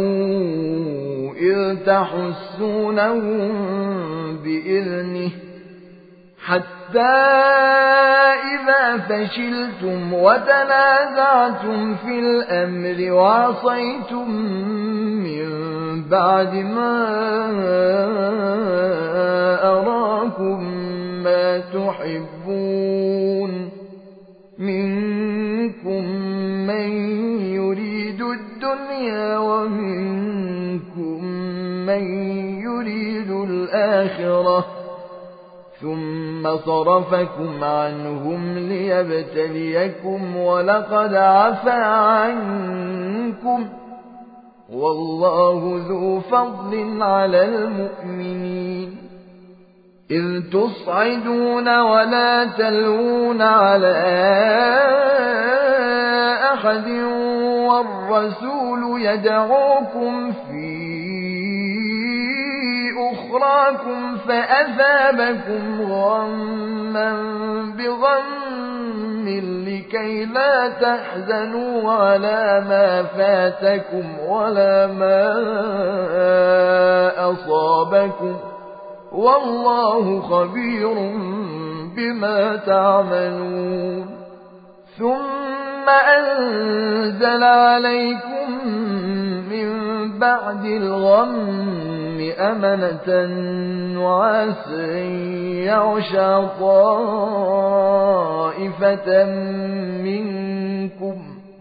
إذ تحسونهم بإذنه حتى إذا فشلتم وتنازعتم في الأمر وعصيتم من بعد ما أراكم ما تحبون منكم من يريد الدنيا ومنكم من يريد الآخرة ثم صرفكم عنهم ليبتليكم ولقد عفا عنكم والله ذو فضل على المؤمنين إذ تصعدون ولا تلوون على أحد والرسول يدعوكم في أخراكم فأثابكم غما بغم لكي لا تحزنوا على ما فاتكم ولا ما أصابكم والله خبير بما تعملون ثم أنزل عليكم من بعد الغم أمنة نعاسا يغشى طائفة منكم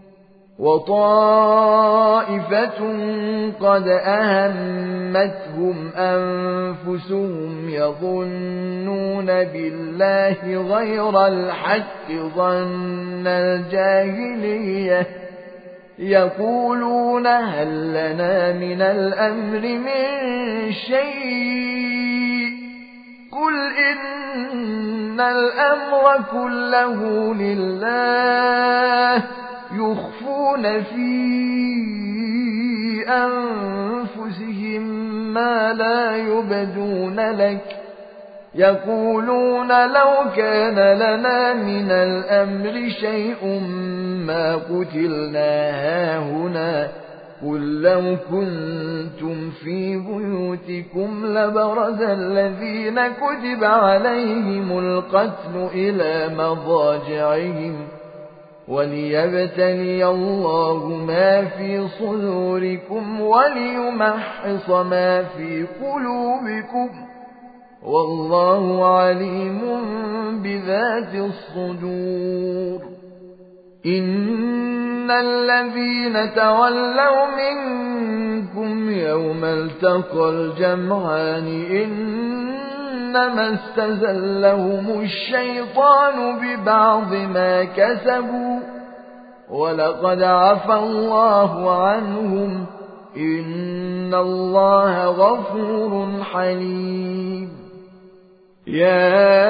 وطائفة قد أهمتهم أنفسهم يظنون بالله غير الحق ظن الجاهلية يقولون هل لنا من الأمر من شيء قل إن الأمر كله لله يخفون في أنفسهم ما لا يبدون لك يقولون لو كان لنا من الأمر شيء ما قتلنا هاهنا قل لو كنتم في بيوتكم لبرز الذين كتب عليهم القتل إلى مضاجعهم وليبتلي الله ما في صدوركم وليمحص ما في قلوبكم والله عليم بذات الصدور إن الذين تولوا منكم يوم التقى الجمعان إنما استزلهم الشيطان ببعض ما كسبوا ولقد عفا الله عنهم إن الله غفور حليم يا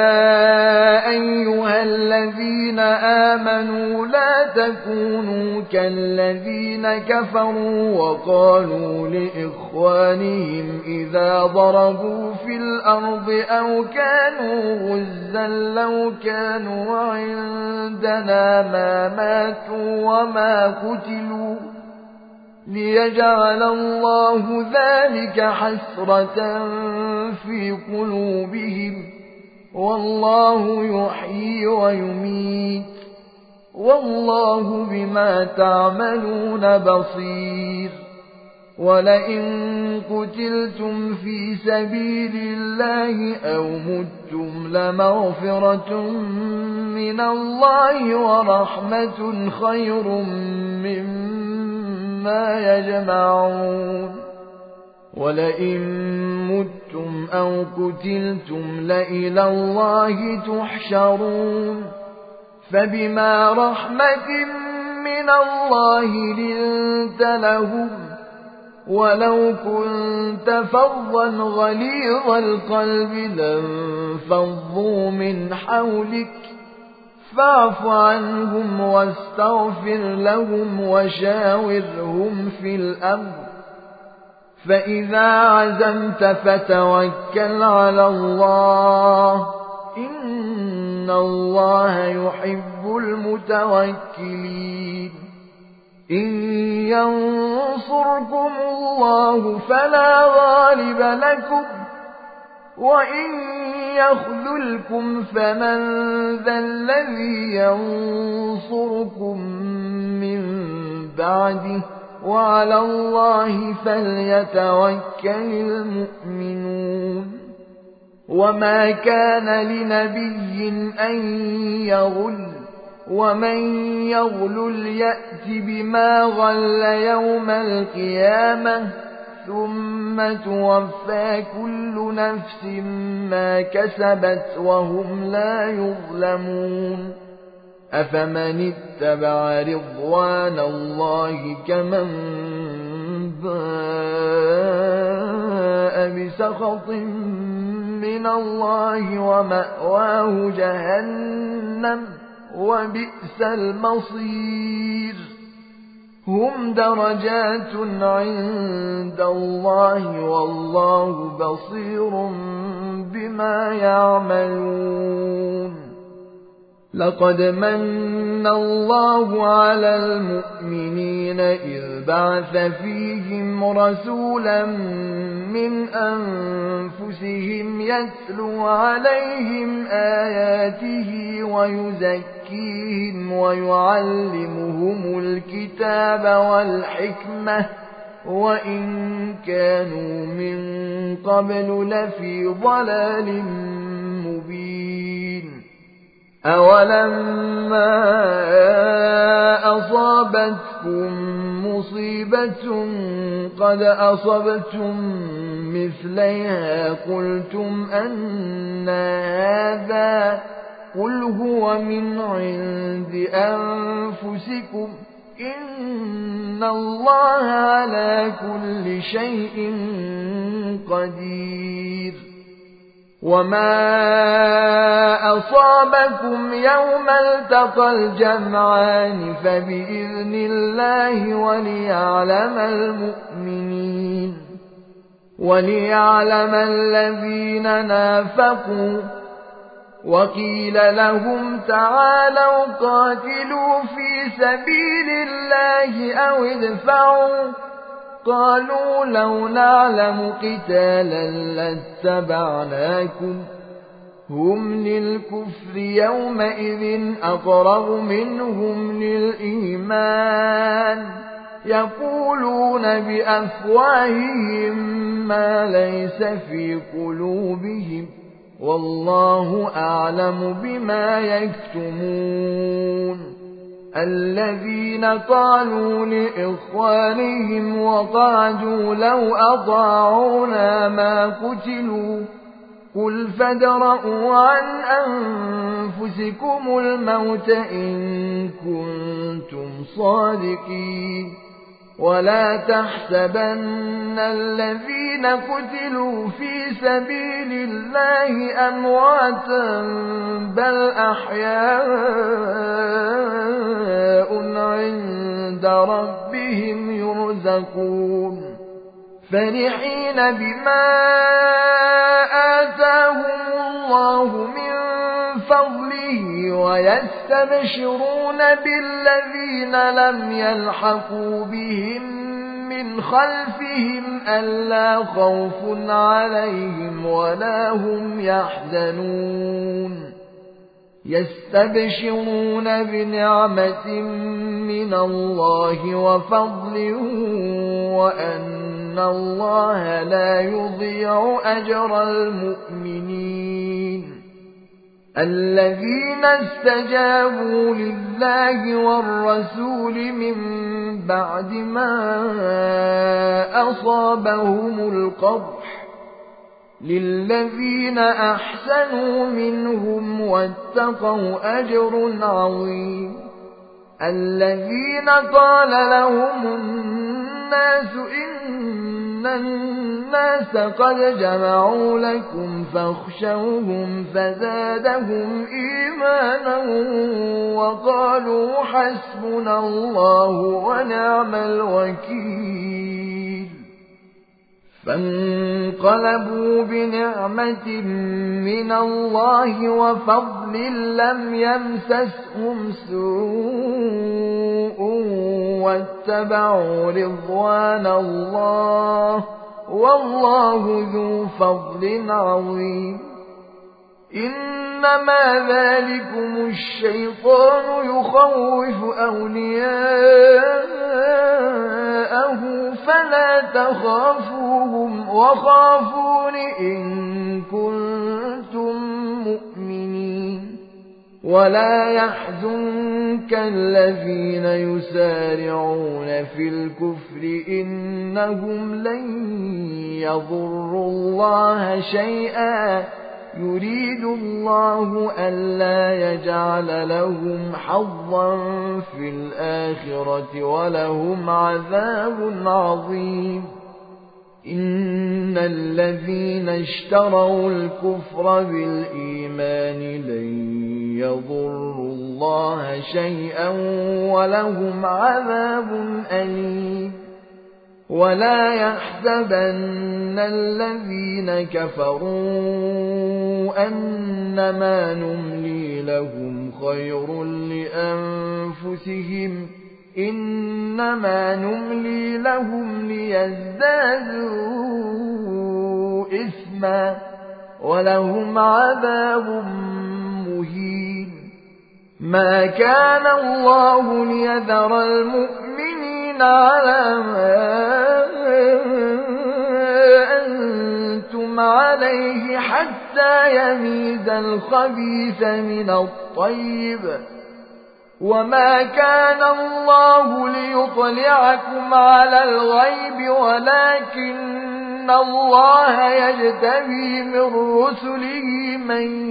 أيها الذين آمنوا لا تكونوا كالذين كفروا وقالوا لإخوانهم إذا ضربوا في الأرض أو كانوا غزا لو كانوا عندنا ما ماتوا وما قتلوا ليجعل الله ذلك حسرة في قلوبهم والله يحيي ويميت والله بما تعملون بصير ولئن قتلتم في سبيل الله أو متم لمغفرة من الله ورحمة خير مما يجمعون ولئن متم أو قتلتم لإلى الله تحشرون فبما رحمة من الله لنت لهم ولو كنت فظا غليظ القلب لانفضوا من حولك فاعف عنهم واستغفر لهم وشاورهم في الأمر فإذا عزمت فتوكل على الله إن الله يحب المتوكلين إن ينصركم الله فلا غالب لكم وإن يخذلكم فمن ذا الذي ينصركم من بعده وعلى الله فليتوكل المؤمنون وما كان لنبي أن يغل ومن يغلل يأت بما غل يوم القيامة ثم توفى كل نفس ما كسبت وهم لا يظلمون أفمن اتبع رضوان الله كمن باء بسخط من الله ومأواه جهنم وبئس المصير هم درجات عند الله والله بصير بما يعملون لقد من الله على المؤمنين إذ بعث فيهم رسولا من أنفسهم يتلو عليهم آياته ويزكيهم ويعلمهم الكتاب والحكمة وإن كانوا من قبل لفي ضلال مبين أولما أصابتكم مصيبة قد أصبتم مثليها قلتم أنى هذا قل هو من عند أنفسكم إن الله على كل شيء قدير وما أصابكم يوم التقى الجمعان فبإذن الله وليعلم المؤمنين وليعلم الذين نافقوا وقيل لهم تعالوا قاتلوا في سبيل الله أو ادفعوا قالوا لو نعلم قتالا لاتبعناكم هم للكفر يومئذ أقرب منهم للإيمان يقولون بأفواههم ما ليس في قلوبهم والله أعلم بما يكتمون الذين قالوا لإخوانهم وقعدوا لو أطاعونا ما قتلوا قل فادرءوا عن أنفسكم الموت إن كنتم صادقين ولا تحسبن الذين قتلوا في سبيل الله أمواتا بل أحياء عند ربهم يرزقون فرحين بما آتاهم الله من فضله ويستبشرون بالذين لم يلحقوا بهم من خلفهم ألا خوف عليهم ولا هم يحزنون يستبشرون بنعمة من الله وفضل وأن الله لا يضيع أجر المؤمنين الذين استجابوا لله والرسول من بعد ما أصابهم القرح للذين أحسنوا منهم واتقوا أجر عظيم الذين قال لهم الناس إن الناس قد جمعوا لكم فاخشوهم فزادهم إيمانا وقالوا حسبنا الله ونعم الوكيل فانقلبوا بنعمة من الله وفضل لم يمسسهم سوء واتبعوا رضوان الله والله ذو فضل عظيم. إنما ذلكم الشيطان يخوف أولياءه فلا تخافوهم وخافون إن كنتم مؤمنين. ولا يحزنك الذين يسارعون في الكفر إنهم لن يضروا الله شيئا يريد الله ألا يجعل لهم حظا في الآخرة ولهم عذاب عظيم. إن الذين اشتروا الكفر بالإيمان لن يضروا الله شيئا ولهم عذاب أليم. ولا يحسبن الذين كفروا أنما نملي لهم خير لأنفسهم إنما نملي لهم ليزدادوا إثما ولهم عذاب مهين. ما كان الله ليذر المؤمنين على ما أنتم عليه حتى يميز الخبيث من الطيب وما كان الله ليطلعكم على الغيب ولكن الله يجتبي من رسله من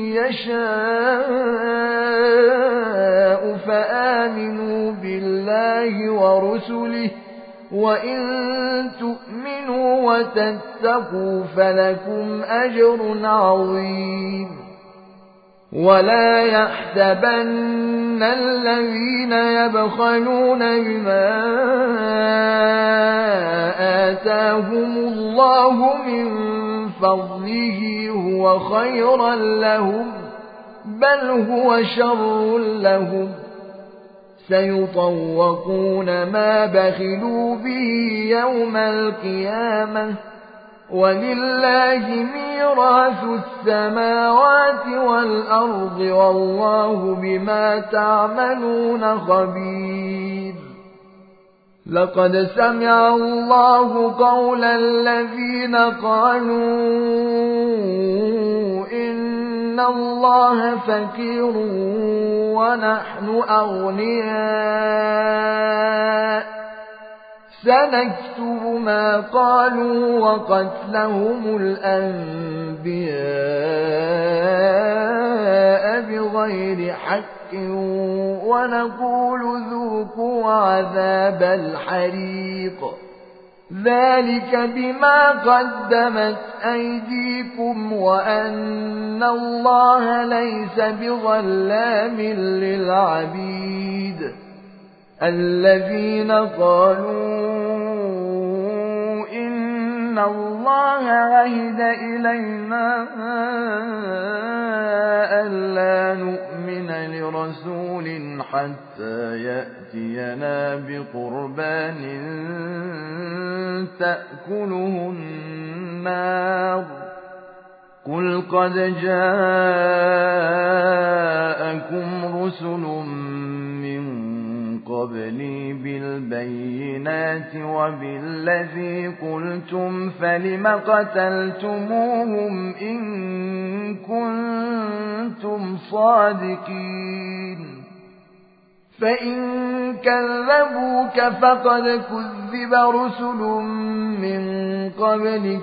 يشاء فآمنوا بالله ورسله وإن تؤمنوا وتتقوا فلكم أجر عظيم. ولا يحسبن الذين يبخلون بما آتاهم الله من فضله هو خيرا لهم بل هو شر لهم سيطوقون ما بخلوا به يوم القيامة ولله ميراث السماوات والأرض والله بما تعملون خبير. لقد سمع الله قول الذين قالوا إن الله فقير ونحن أغنياء سنكتب ما قالوا وقتلهم الأنبياء بغير حق ونقول ذوقوا عذاب الحريق ذلك بما قدمت أيديكم وأن الله ليس بظلام للعبيد. الذين قالوا إن الله عهد إلينا ألا نؤمن لرسول حتى يأتينا بقربان تأكله النار قل قد جاءكم رسل من قبلي بالبينات وبالذي قلتم فلم قتلتموهم إن كنتم صادقين. فإن كذبوك فقد كذب رسل من قبلك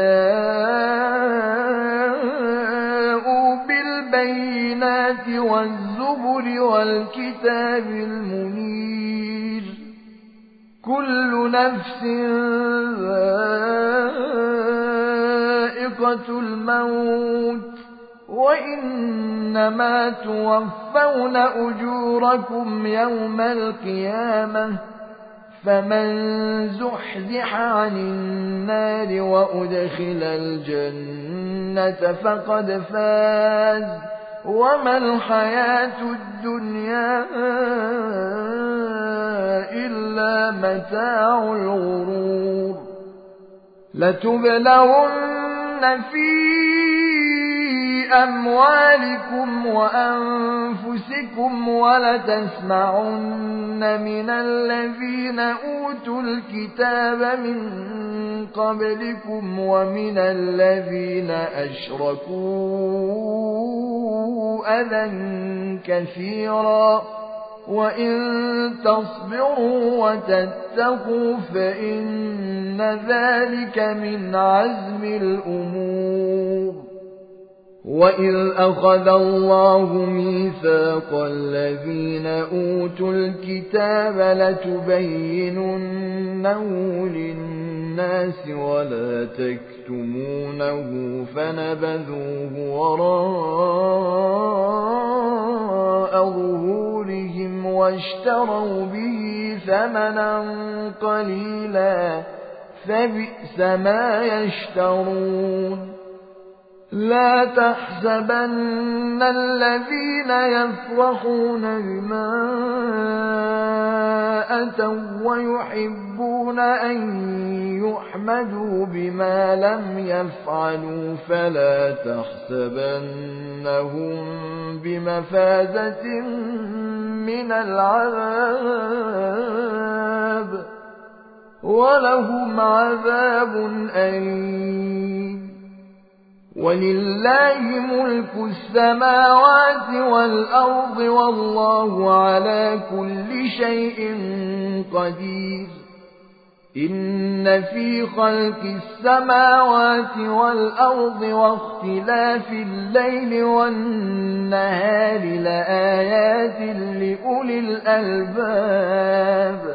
جاءوا بالبينات والزبر والكتاب المنير كل نفس ذائقة الموت وإنما توفون أجوركم يوم القيامة فمن زحزح عن النار وأدخل الجنة فقد فاز وما الحياة الدنيا إلا متاع الغرور لتبلغن في أموالكم وأنفسكم ولتسمعن من الذين أوتوا الكتاب من قبلكم ومن الذين أشركوا أذى كثيرا وإن تصبروا وتتقوا فإن ذلك من عزم الأمور وإذ أخذ الله ميثاق الذين أوتوا الكتاب لتبيننه للناس ولا تكتمونه فنبذوه وراء ظهورهم واشتروا به ثمنا قليلا فبئس ما يشترون لا تحسبن الذين يفرحون بما أتوا ويحبون أن يحمدوا بما لم يفعلوا فلا تحسبنهم بمفازة من العذاب ولهم عذاب أليم ولله ملك السماوات والأرض والله على كل شيء قدير إن في خلق السماوات والأرض واختلاف الليل والنهار لآيات لأولي الألباب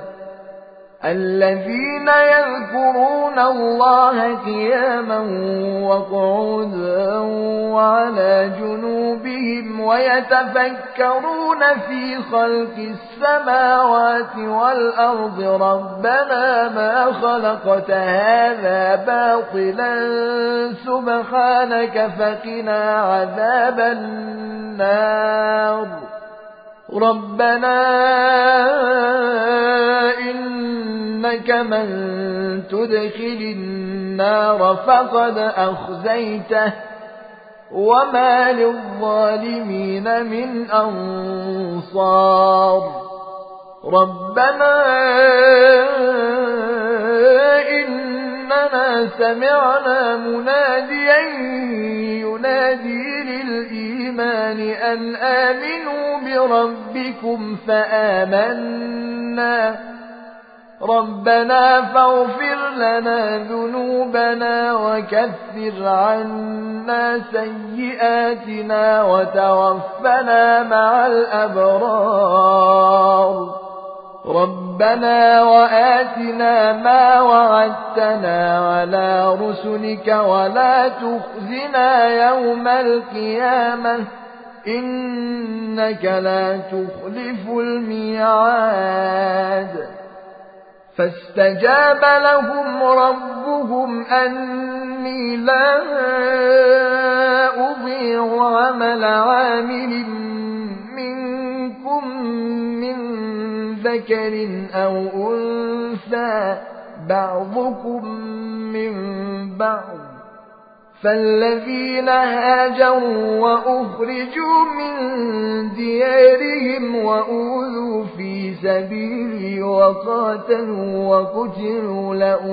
الذين يذكرون الله قياما وقعودا وعلى جنوبهم ويتفكرون في خلق السماوات والأرض ربنا ما خلقت هذا باطلا سبحانك فقنا عذاب النار ربنا إنك من تدخل النار فقد أخزيته وما للظالمين من أنصار ربنا إننا سمعنا مناديا ينادي للإيمان أن آمنوا بربكم فآمنا ربنا فاغفر لنا ذنوبنا وكفر عنا سيئاتنا وتوفنا مع الأبرار ربنا وآتنا ما وعدتنا على رسلك ولا تخزنا يوم القيامة إنك لا تخلف الميعاد فاستجاب لهم ربهم أني لا أضيع عمل عامل منكم من ذكر أو أنثى بعضكم من بعض فالذين هاجروا وأخرجوا من ديارهم وأوذوا في سبيلي وقاتلوا وقتلوا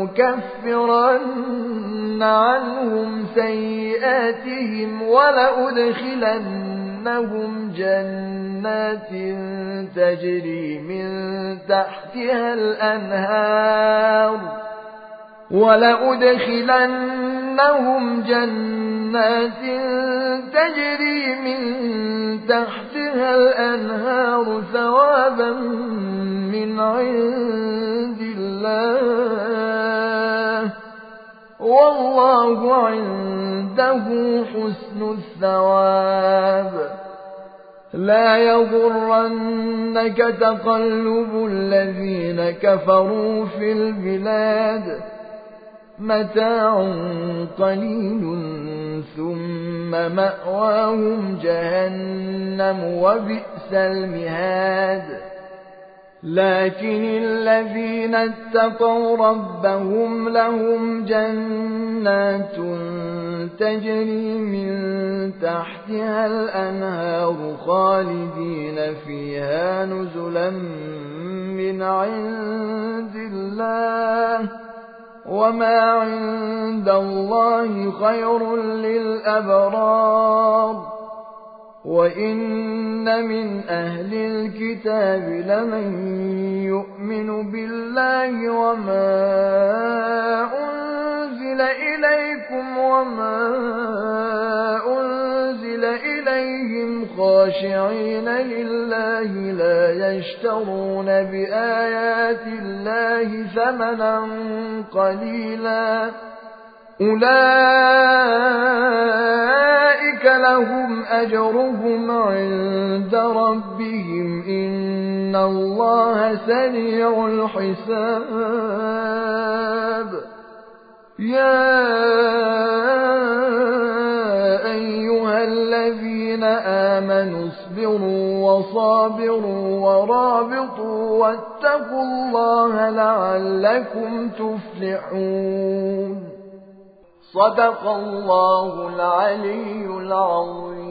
لأكفرن عنهم سيئاتهم ولأدخلنهم جنات تجري من تحتها الأنهار ولأدخلنهم جنات تجري من تحتها الأنهار ثوابا من عند الله والله عنده حسن الثواب لا يغرنك تقلب الذين كفروا في البلاد متاع قليل ثم مأواهم جهنم وبئس المهاد لكن الذين اتقوا ربهم لهم جنات تجري من تحتها الأنهار خالدين فيها نزلا من عند الله وما عند الله خير للأبرار وإن من أهل الكتاب لمن يؤمن بالله وما أنزل إليكم وما أنزل إليهم خاشعين لله لا يشترون بآيات الله ثمنا قليلا أولئك لهم أجرهم عند ربهم إن الله سريع الحساب يا أيها الذين آمنوا اصبروا وصابروا ورابطوا واتقوا الله لعلكم تفلحون صدق الله العلي العظيم.